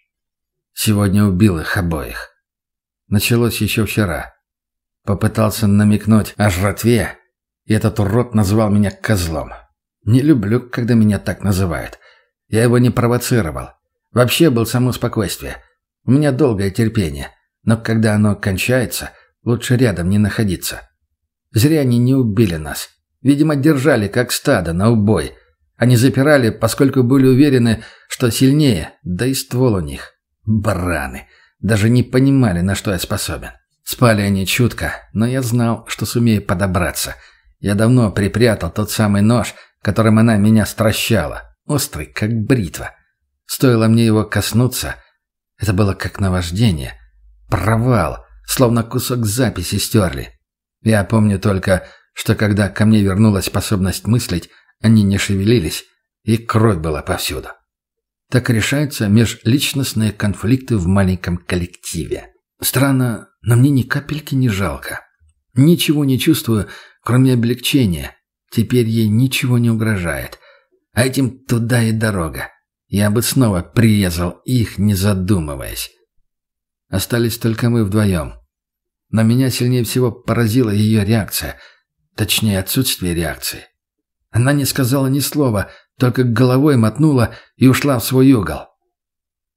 [SPEAKER 2] Сегодня убил их обоих. Началось еще вчера. Попытался намекнуть о жратве, и этот урод назвал меня козлом. Не люблю, когда меня так называют. Я его не провоцировал. Вообще был само спокойствие. У меня долгое терпение, но когда оно кончается, лучше рядом не находиться. Зря они не убили нас. Видимо, держали как стадо на убой. Они запирали, поскольку были уверены, что сильнее, да и ствол у них. Бараны. Даже не понимали, на что я способен. Спали они чутко, но я знал, что сумею подобраться. Я давно припрятал тот самый нож, которым она меня стращала. Острый, как бритва. Стоило мне его коснуться, это было как наваждение. Провал, словно кусок записи стерли. Я помню только, что когда ко мне вернулась способность мыслить, они не шевелились, и кровь была повсюду. Так решаются межличностные конфликты в маленьком коллективе. Странно, но мне ни капельки не жалко. Ничего не чувствую, кроме облегчения. Теперь ей ничего не угрожает. А этим туда и дорога. Я бы снова прирезал их, не задумываясь. Остались только мы вдвоем. Но меня сильнее всего поразила ее реакция. Точнее, отсутствие реакции. Она не сказала ни слова, только головой мотнула и ушла в свой угол.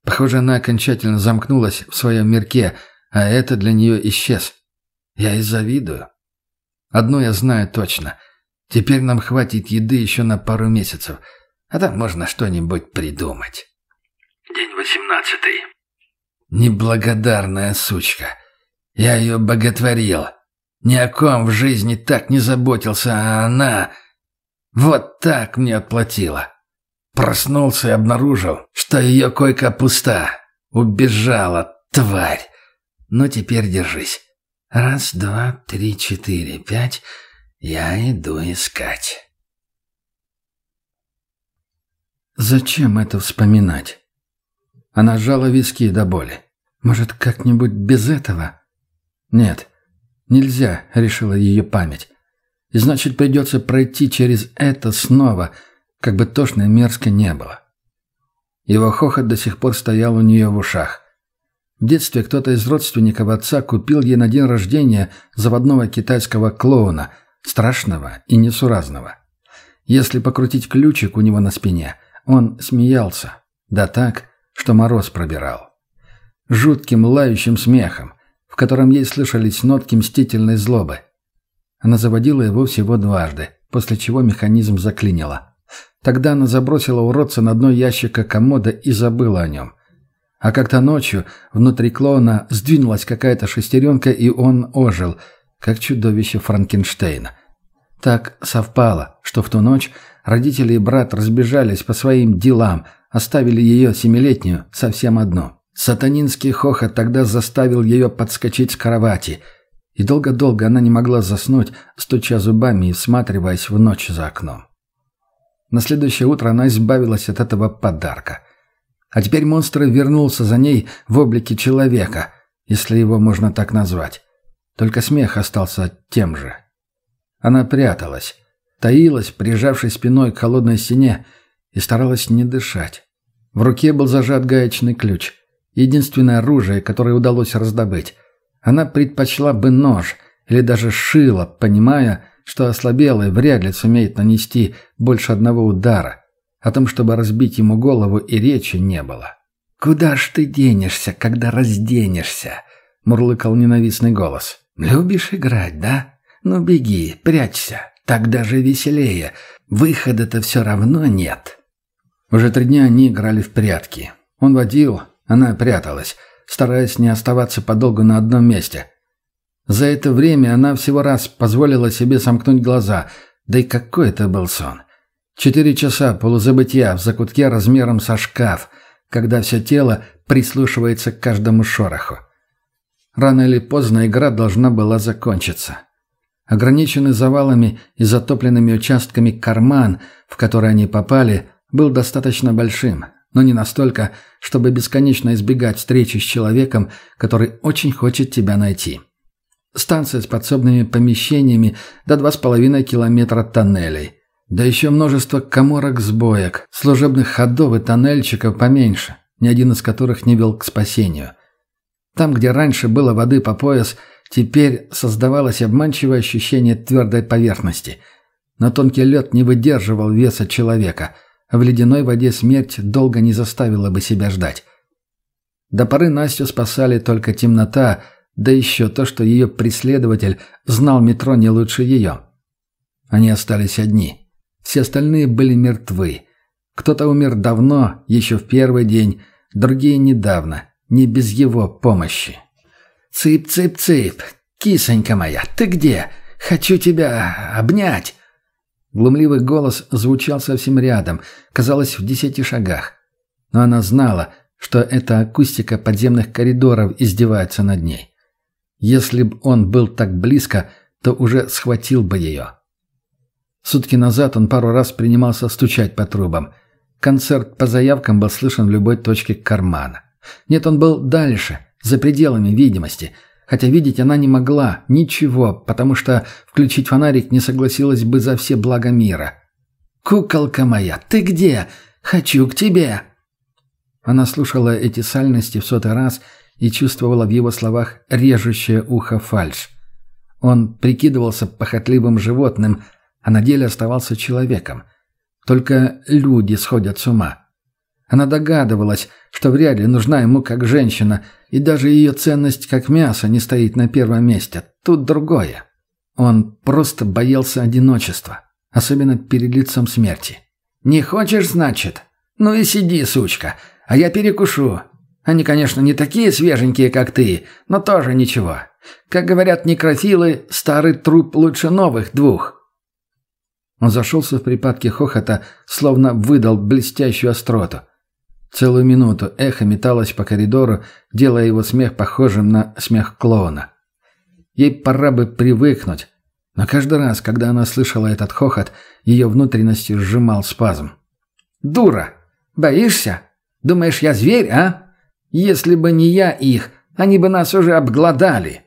[SPEAKER 2] Похоже, она окончательно замкнулась в своем мирке, а это для нее исчез. Я и завидую. Одно я знаю точно. Теперь нам хватит еды еще на пару месяцев, а там можно что-нибудь придумать.
[SPEAKER 1] День восемнадцатый.
[SPEAKER 2] Неблагодарная сучка. Я ее боготворил. Ни о ком в жизни так не заботился, а она... Вот так мне отплатила. Проснулся и обнаружил, что ее койка пуста. Убежала, тварь. Ну, теперь держись. Раз, два, три, четыре, пять. Я иду искать. Зачем это вспоминать? Она сжала виски до боли. Может, как-нибудь без этого? Нет, нельзя, решила ее память. И значит, придется пройти через это снова, как бы тошно и мерзко не было. Его хохот до сих пор стоял у нее в ушах. В детстве кто-то из родственников отца купил ей на день рождения заводного китайского клоуна, страшного и несуразного. Если покрутить ключик у него на спине, он смеялся, да так, что мороз пробирал. Жутким лающим смехом, в котором ей слышались нотки мстительной злобы. Она заводила его всего дважды, после чего механизм заклинило. Тогда она забросила уродца на дно ящика комода и забыла о нем. А как-то ночью внутри клоуна сдвинулась какая-то шестеренка, и он ожил, как чудовище Франкенштейна. Так совпало, что в ту ночь родители и брат разбежались по своим делам, оставили ее семилетнюю совсем одну. Сатанинский хохот тогда заставил ее подскочить с кровати, и долго-долго она не могла заснуть, стуча зубами и всматриваясь в ночь за окном. На следующее утро она избавилась от этого подарка. А теперь монстр вернулся за ней в облике человека, если его можно так назвать. Только смех остался тем же. Она пряталась, таилась, прижавшись спиной к холодной стене, и старалась не дышать. В руке был зажат гаечный ключ, единственное оружие, которое удалось раздобыть. Она предпочла бы нож или даже шило, понимая, что ослабелый вряд ли сумеет нанести больше одного удара. О том, чтобы разбить ему голову, и речи не было. «Куда ж ты денешься, когда разденешься?» — мурлыкал ненавистный голос. «Любишь играть, да? Ну беги, прячься, так даже веселее. Выхода-то все равно нет». Уже три дня они играли в прятки. Он водил, она пряталась, стараясь не оставаться подолгу на одном месте. За это время она всего раз позволила себе сомкнуть глаза, да и какой это был сон. Четыре часа полузабытия в закутке размером со шкаф, когда все тело прислушивается к каждому шороху. Рано или поздно игра должна была закончиться. Ограниченный завалами и затопленными участками карман, в который они попали, был достаточно большим, но не настолько, чтобы бесконечно избегать встречи с человеком, который очень хочет тебя найти. Станция с подсобными помещениями до два с половиной километра тоннелей. Да еще множество каморок-сбоек, служебных ходов и тоннельчиков поменьше, ни один из которых не вел к спасению. Там, где раньше было воды по пояс, теперь создавалось обманчивое ощущение твердой поверхности. Но тонкий лед не выдерживал веса человека, а в ледяной воде смерть долго не заставила бы себя ждать. До поры Настю спасали только темнота, да еще то, что ее преследователь знал метро не лучше ее. Они остались одни. Все остальные были мертвы. Кто-то умер давно, еще в первый день, другие недавно, не без его помощи. «Цып-цып-цып! Кисонька моя, ты где? Хочу тебя обнять!» Глумливый голос звучал совсем рядом, казалось, в десяти шагах. Но она знала, что эта акустика подземных коридоров издевается над ней. Если бы он был так близко, то уже схватил бы ее. Сутки назад он пару раз принимался стучать по трубам. Концерт по заявкам был слышен в любой точке кармана. Нет, он был дальше, за пределами видимости. Хотя видеть она не могла ничего, потому что включить фонарик не согласилась бы за все блага мира. «Куколка моя, ты где? Хочу к тебе!» Она слушала эти сальности в сотый раз и чувствовала в его словах режущее ухо фальшь. Он прикидывался похотливым животным, а на деле оставался человеком. Только люди сходят с ума. Она догадывалась, что вряд ли нужна ему как женщина, и даже ее ценность как мясо не стоит на первом месте. Тут другое. Он просто боялся одиночества, особенно перед лицом смерти. «Не хочешь, значит? Ну и сиди, сучка, а я перекушу. Они, конечно, не такие свеженькие, как ты, но тоже ничего. Как говорят некрофилы, старый труп лучше новых двух». Он зашелся в припадке хохота, словно выдал блестящую остроту. Целую минуту эхо металось по коридору, делая его смех похожим на смех клоуна. Ей пора бы привыкнуть, но каждый раз, когда она слышала этот хохот, ее внутренности сжимал спазм. «Дура! Боишься? Думаешь, я зверь, а? Если бы не я их, они бы нас уже обглодали!»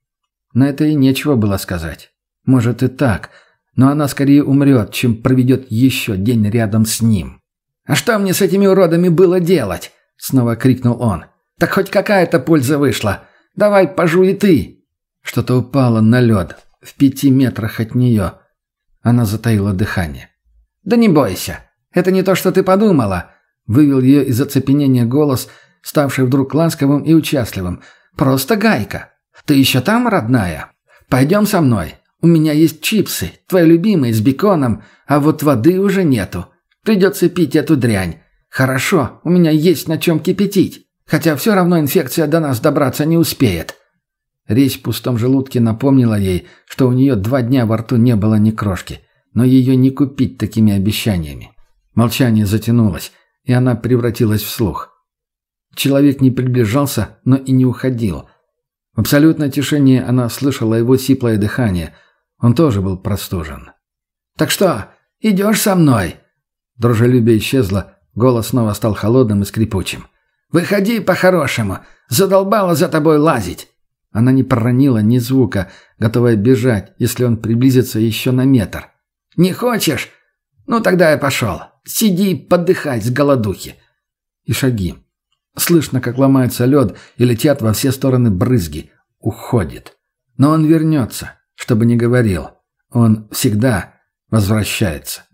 [SPEAKER 2] На это и нечего было сказать. Может и так, но она скорее умрет, чем проведет еще день рядом с ним. «А что мне с этими уродами было делать?» — снова крикнул он. «Так хоть какая-то польза вышла. Давай пожуй и ты!» Что-то упало на лед в пяти метрах от нее. Она затаила дыхание. «Да не бойся. Это не то, что ты подумала», — вывел ее из оцепенения голос, ставший вдруг ласковым и участливым. «Просто гайка. Ты еще там, родная? Пойдем со мной. У меня есть чипсы, твои любимые, с беконом, а вот воды уже нету. Придется пить эту дрянь. Хорошо, у меня есть на чем кипятить. Хотя все равно инфекция до нас добраться не успеет». Речь в пустом желудке напомнила ей, что у нее два дня во рту не было ни крошки, но ее не купить такими обещаниями. Молчание затянулось, и она превратилась в слух. Человек не приближался, но и не уходил. В абсолютной тишине она слышала его сиплое дыхание. Он тоже был простужен. «Так что, идешь со мной?» Дружелюбие исчезло, голос снова стал холодным и скрипучим. «Выходи по-хорошему, задолбала за тобой лазить!» Она не проронила ни звука, готовая бежать, если он приблизится еще на метр. «Не хочешь? Ну тогда я пошел. Сиди и подыхай с голодухи». И шаги. Слышно, как ломается лед, и летят во все стороны брызги. Уходит. Но он вернется, чтобы не говорил. Он всегда возвращается.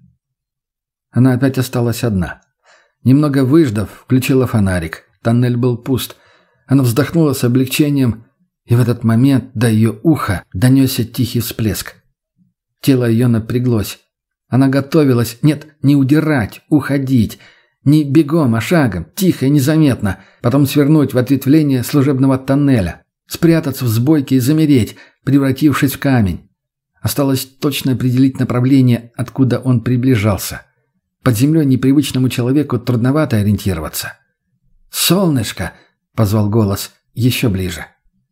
[SPEAKER 2] Она опять осталась одна. Немного выждав, включила фонарик. Тоннель был пуст. Она вздохнула с облегчением, и в этот момент до ее уха донесся тихий всплеск. Тело ее напряглось. Она готовилась, нет, не удирать, уходить. Не бегом, а шагом, тихо и незаметно. Потом свернуть в ответвление служебного тоннеля. Спрятаться в сбойке и замереть, превратившись в камень. Осталось точно определить направление, откуда он приближался. Под землей непривычному человеку трудновато ориентироваться. «Солнышко!» — позвал голос еще ближе.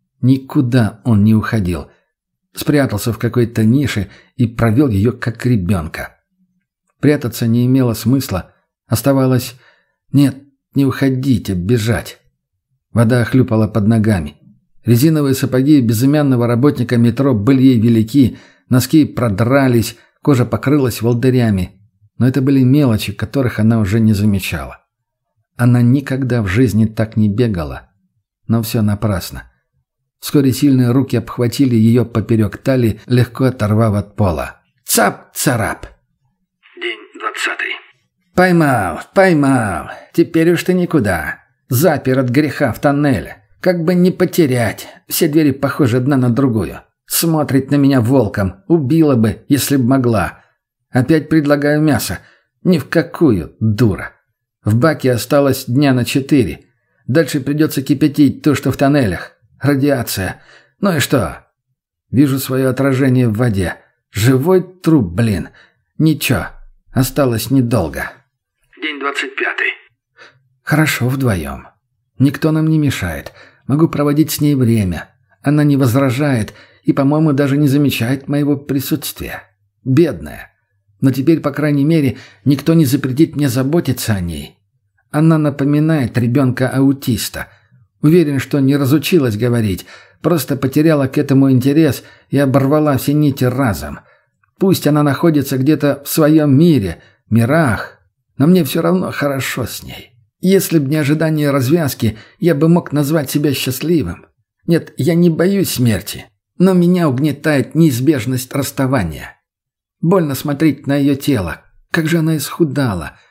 [SPEAKER 2] Никуда он не уходил. Спрятался в какой-то нише и провел ее как ребенка. Прятаться не имело смысла. Оставалось... Нет, не уходить, а бежать. Вода хлюпала под ногами. Резиновые сапоги безымянного работника метро были ей велики, носки продрались, кожа покрылась волдырями. Но это были мелочи, которых она уже не замечала. Она никогда в жизни так не бегала. Но все напрасно. Вскоре сильные руки обхватили ее поперек талии, легко оторвав от пола. «Цап-царап!»
[SPEAKER 1] День двадцатый.
[SPEAKER 2] «Поймал, поймал. Теперь уж ты никуда. Запер от греха в тоннеле. Как бы не потерять. Все двери похожи одна на другую. Смотрит на меня волком. Убила бы, если б могла. Опять предлагаю мясо. Ни в какую, дура. В баке осталось дня на четыре. Дальше придется кипятить то, что в тоннелях. Радиация. Ну и что? Вижу свое отражение в воде. Живой труп, блин. Ничего. Осталось недолго.
[SPEAKER 1] День двадцать пятый.
[SPEAKER 2] Хорошо вдвоем. Никто нам не мешает. Могу проводить с ней время. Она не возражает и, по-моему, даже не замечает моего присутствия. Бедная. Но теперь, по крайней мере, никто не запретит мне заботиться о ней. Она напоминает ребенка-аутиста. Уверен, что не разучилась говорить, просто потеряла к этому интерес и оборвала все нити разом. Пусть она находится где-то в своем мире, мирах, но мне все равно хорошо с ней. Если б не ожидание развязки, я бы мог назвать себя счастливым. Нет, я не боюсь смерти, но меня угнетает неизбежность расставания. Больно смотреть на ее тело, как же она исхудала.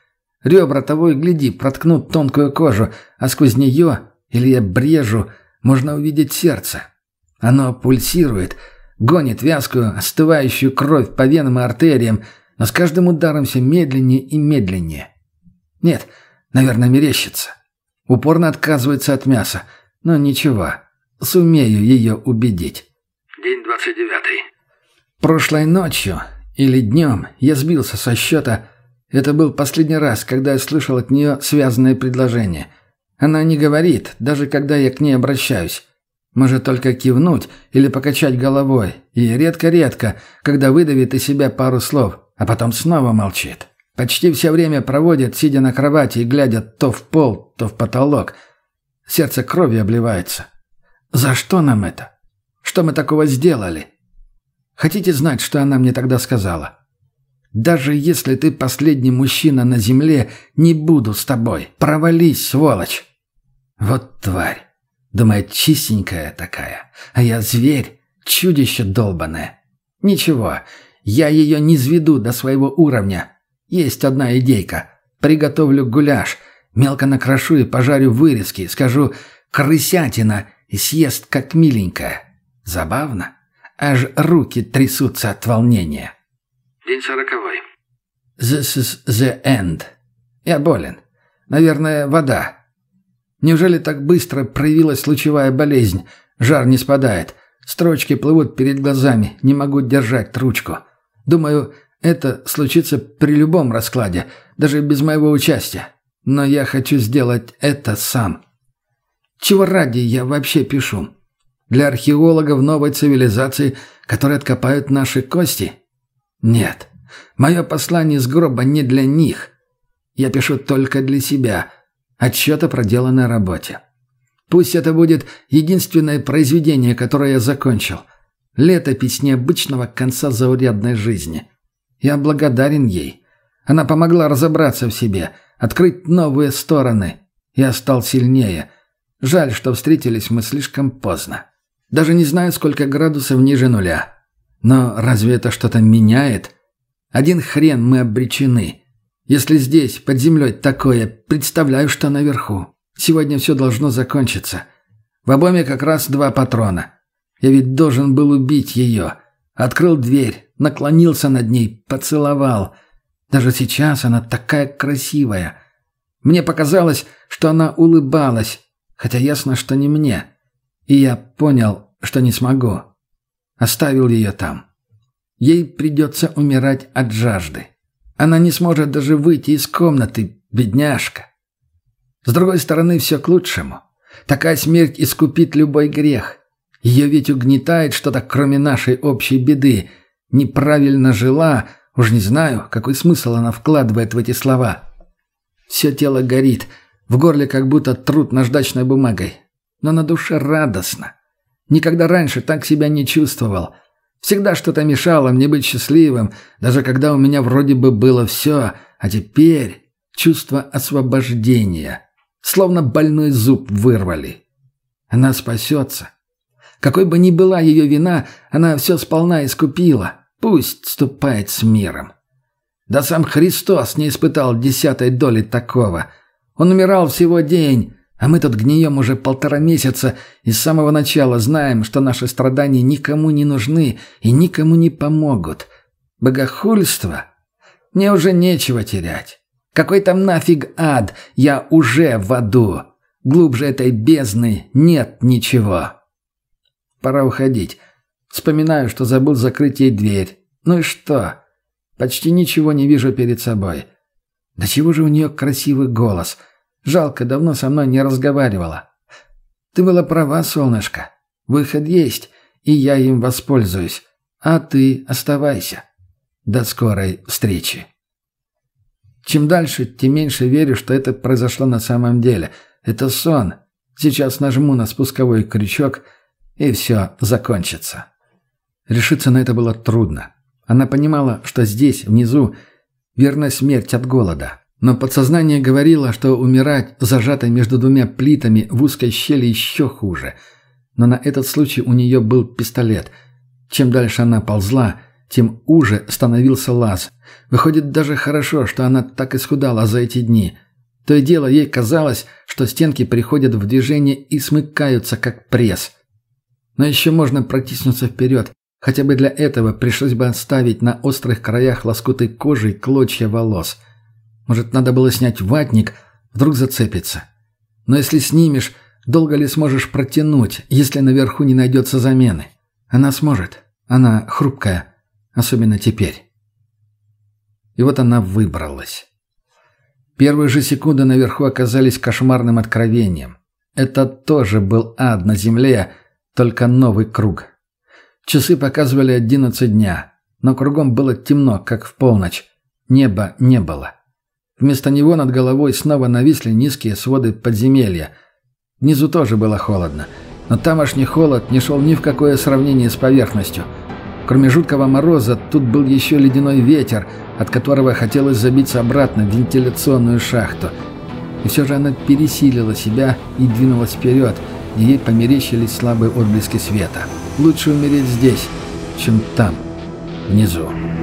[SPEAKER 2] Ребра того и гляди проткнут тонкую кожу, а сквозь нее, или я брежу, можно увидеть сердце. Оно пульсирует, гонит вязкую, остывающую кровь по венам и артериям, но с каждым ударом все медленнее и медленнее. Нет, наверное, мерещится. Упорно отказывается от мяса, но ничего, сумею ее убедить.
[SPEAKER 1] День двадцать девятый.
[SPEAKER 2] Прошлой ночью или днем я сбился со счета. Это был последний раз, когда я слышал от нее связанное предложение. Она не говорит, даже когда я к ней обращаюсь. Может только кивнуть или покачать головой, и редко-редко, когда выдавит из себя пару слов, а потом снова молчит. Почти все время проводит, сидя на кровати и глядя то в пол, то в потолок. Сердце кровью обливается. За что нам это? Что мы такого сделали? Хотите знать, что она мне тогда сказала? Даже если ты последний мужчина на земле, не буду с тобой. Провались, сволочь. Вот тварь. Думает, чистенькая такая. А я зверь, чудище долбаное. Ничего, я ее не сведу до своего уровня. Есть одна идейка. Приготовлю гуляш, мелко накрошу и пожарю вырезки. Скажу «крысятина» и съест как миленькая. Забавно. Аж руки трясутся от волнения.
[SPEAKER 1] День сороковой.
[SPEAKER 2] This is the end. Я болен. Наверное, вода. Неужели так быстро проявилась лучевая болезнь? Жар не спадает. Строчки плывут перед глазами. Не могу держать ручку. Думаю, это случится при любом раскладе, даже без моего участия. Но я хочу сделать это сам. Чего ради я вообще пишу? Для археологов новой цивилизации, которые откопают наши кости? Нет. Мое послание с гроба не для них. Я пишу только для себя. Отчет о проделанной работе. Пусть это будет единственное произведение, которое я закончил. Летопись необычного конца заурядной жизни. Я благодарен ей. Она помогла разобраться в себе, открыть новые стороны. Я стал сильнее. Жаль, что встретились мы слишком поздно. Даже не знаю, сколько градусов ниже нуля. Но разве это что-то меняет? Один хрен мы обречены. Если здесь, под землей, такое, представляю, что наверху. Сегодня все должно закончиться. В обойме как раз два патрона. Я ведь должен был убить ее. Открыл дверь, наклонился над ней, поцеловал. Даже сейчас она такая красивая. Мне показалось, что она улыбалась, хотя ясно, что не мне. И я понял, что не смогу. Оставил ее там. Ей придется умирать от жажды. Она не сможет даже выйти из комнаты, бедняжка. С другой стороны, все к лучшему. Такая смерть искупит любой грех. Ее ведь угнетает что-то, кроме нашей общей беды. Неправильно жила, уж не знаю, какой смысл она вкладывает в эти слова. Все тело горит, в горле как будто труд наждачной бумагой. Но на душе радостно. Никогда раньше так себя не чувствовал. Всегда что-то мешало мне быть счастливым, даже когда у меня вроде бы было все, а теперь чувство освобождения. Словно больной зуб вырвали. Она спасется. Какой бы ни была ее вина, она все сполна искупила. Пусть ступает с миром. Да сам Христос не испытал десятой доли такого. Он умирал всего день, а мы тут гнием уже полтора месяца и с самого начала знаем, что наши страдания никому не нужны и никому не помогут. Богохульство? Мне уже нечего терять. Какой там нафиг ад? Я уже в аду. Глубже этой бездны нет ничего. Пора уходить. Вспоминаю, что забыл закрыть ей дверь. Ну и что? Почти ничего не вижу перед собой. Да чего же у нее красивый голос? Жалко, давно со мной не разговаривала. Ты была права, солнышко. Выход есть, и я им воспользуюсь. А ты оставайся. До скорой встречи. Чем дальше, тем меньше верю, что это произошло на самом деле. Это сон. Сейчас нажму на спусковой крючок, и все закончится. Решиться на это было трудно. Она понимала, что здесь, внизу, верная смерть от голода. Но подсознание говорило, что умирать, зажатой между двумя плитами в узкой щели, еще хуже. Но на этот случай у нее был пистолет. Чем дальше она ползла, тем уже становился лаз. Выходит, даже хорошо, что она так исхудала за эти дни. То и дело, ей казалось, что стенки приходят в движение и смыкаются, как пресс. Но еще можно протиснуться вперед. Хотя бы для этого пришлось бы оставить на острых краях лоскутой кожи клочья волос. Может, надо было снять ватник, вдруг зацепится. Но если снимешь, долго ли сможешь протянуть, если наверху не найдется замены? Она сможет. Она хрупкая, особенно теперь. И вот она выбралась. Первые же секунды наверху оказались кошмарным откровением. Это тоже был ад на земле, только новый круг. Часы показывали одиннадцать дня, но кругом было темно, как в полночь. Неба не было. Вместо него над головой снова нависли низкие своды подземелья. Внизу тоже было холодно, но тамошний холод не шел ни в какое сравнение с поверхностью. Кроме жуткого мороза, тут был еще ледяной ветер, от которого хотелось забиться обратно в вентиляционную шахту. И все же она пересилила себя и двинулась вперед, где ей померещились слабые отблески света. Лучше умереть здесь, чем там, внизу.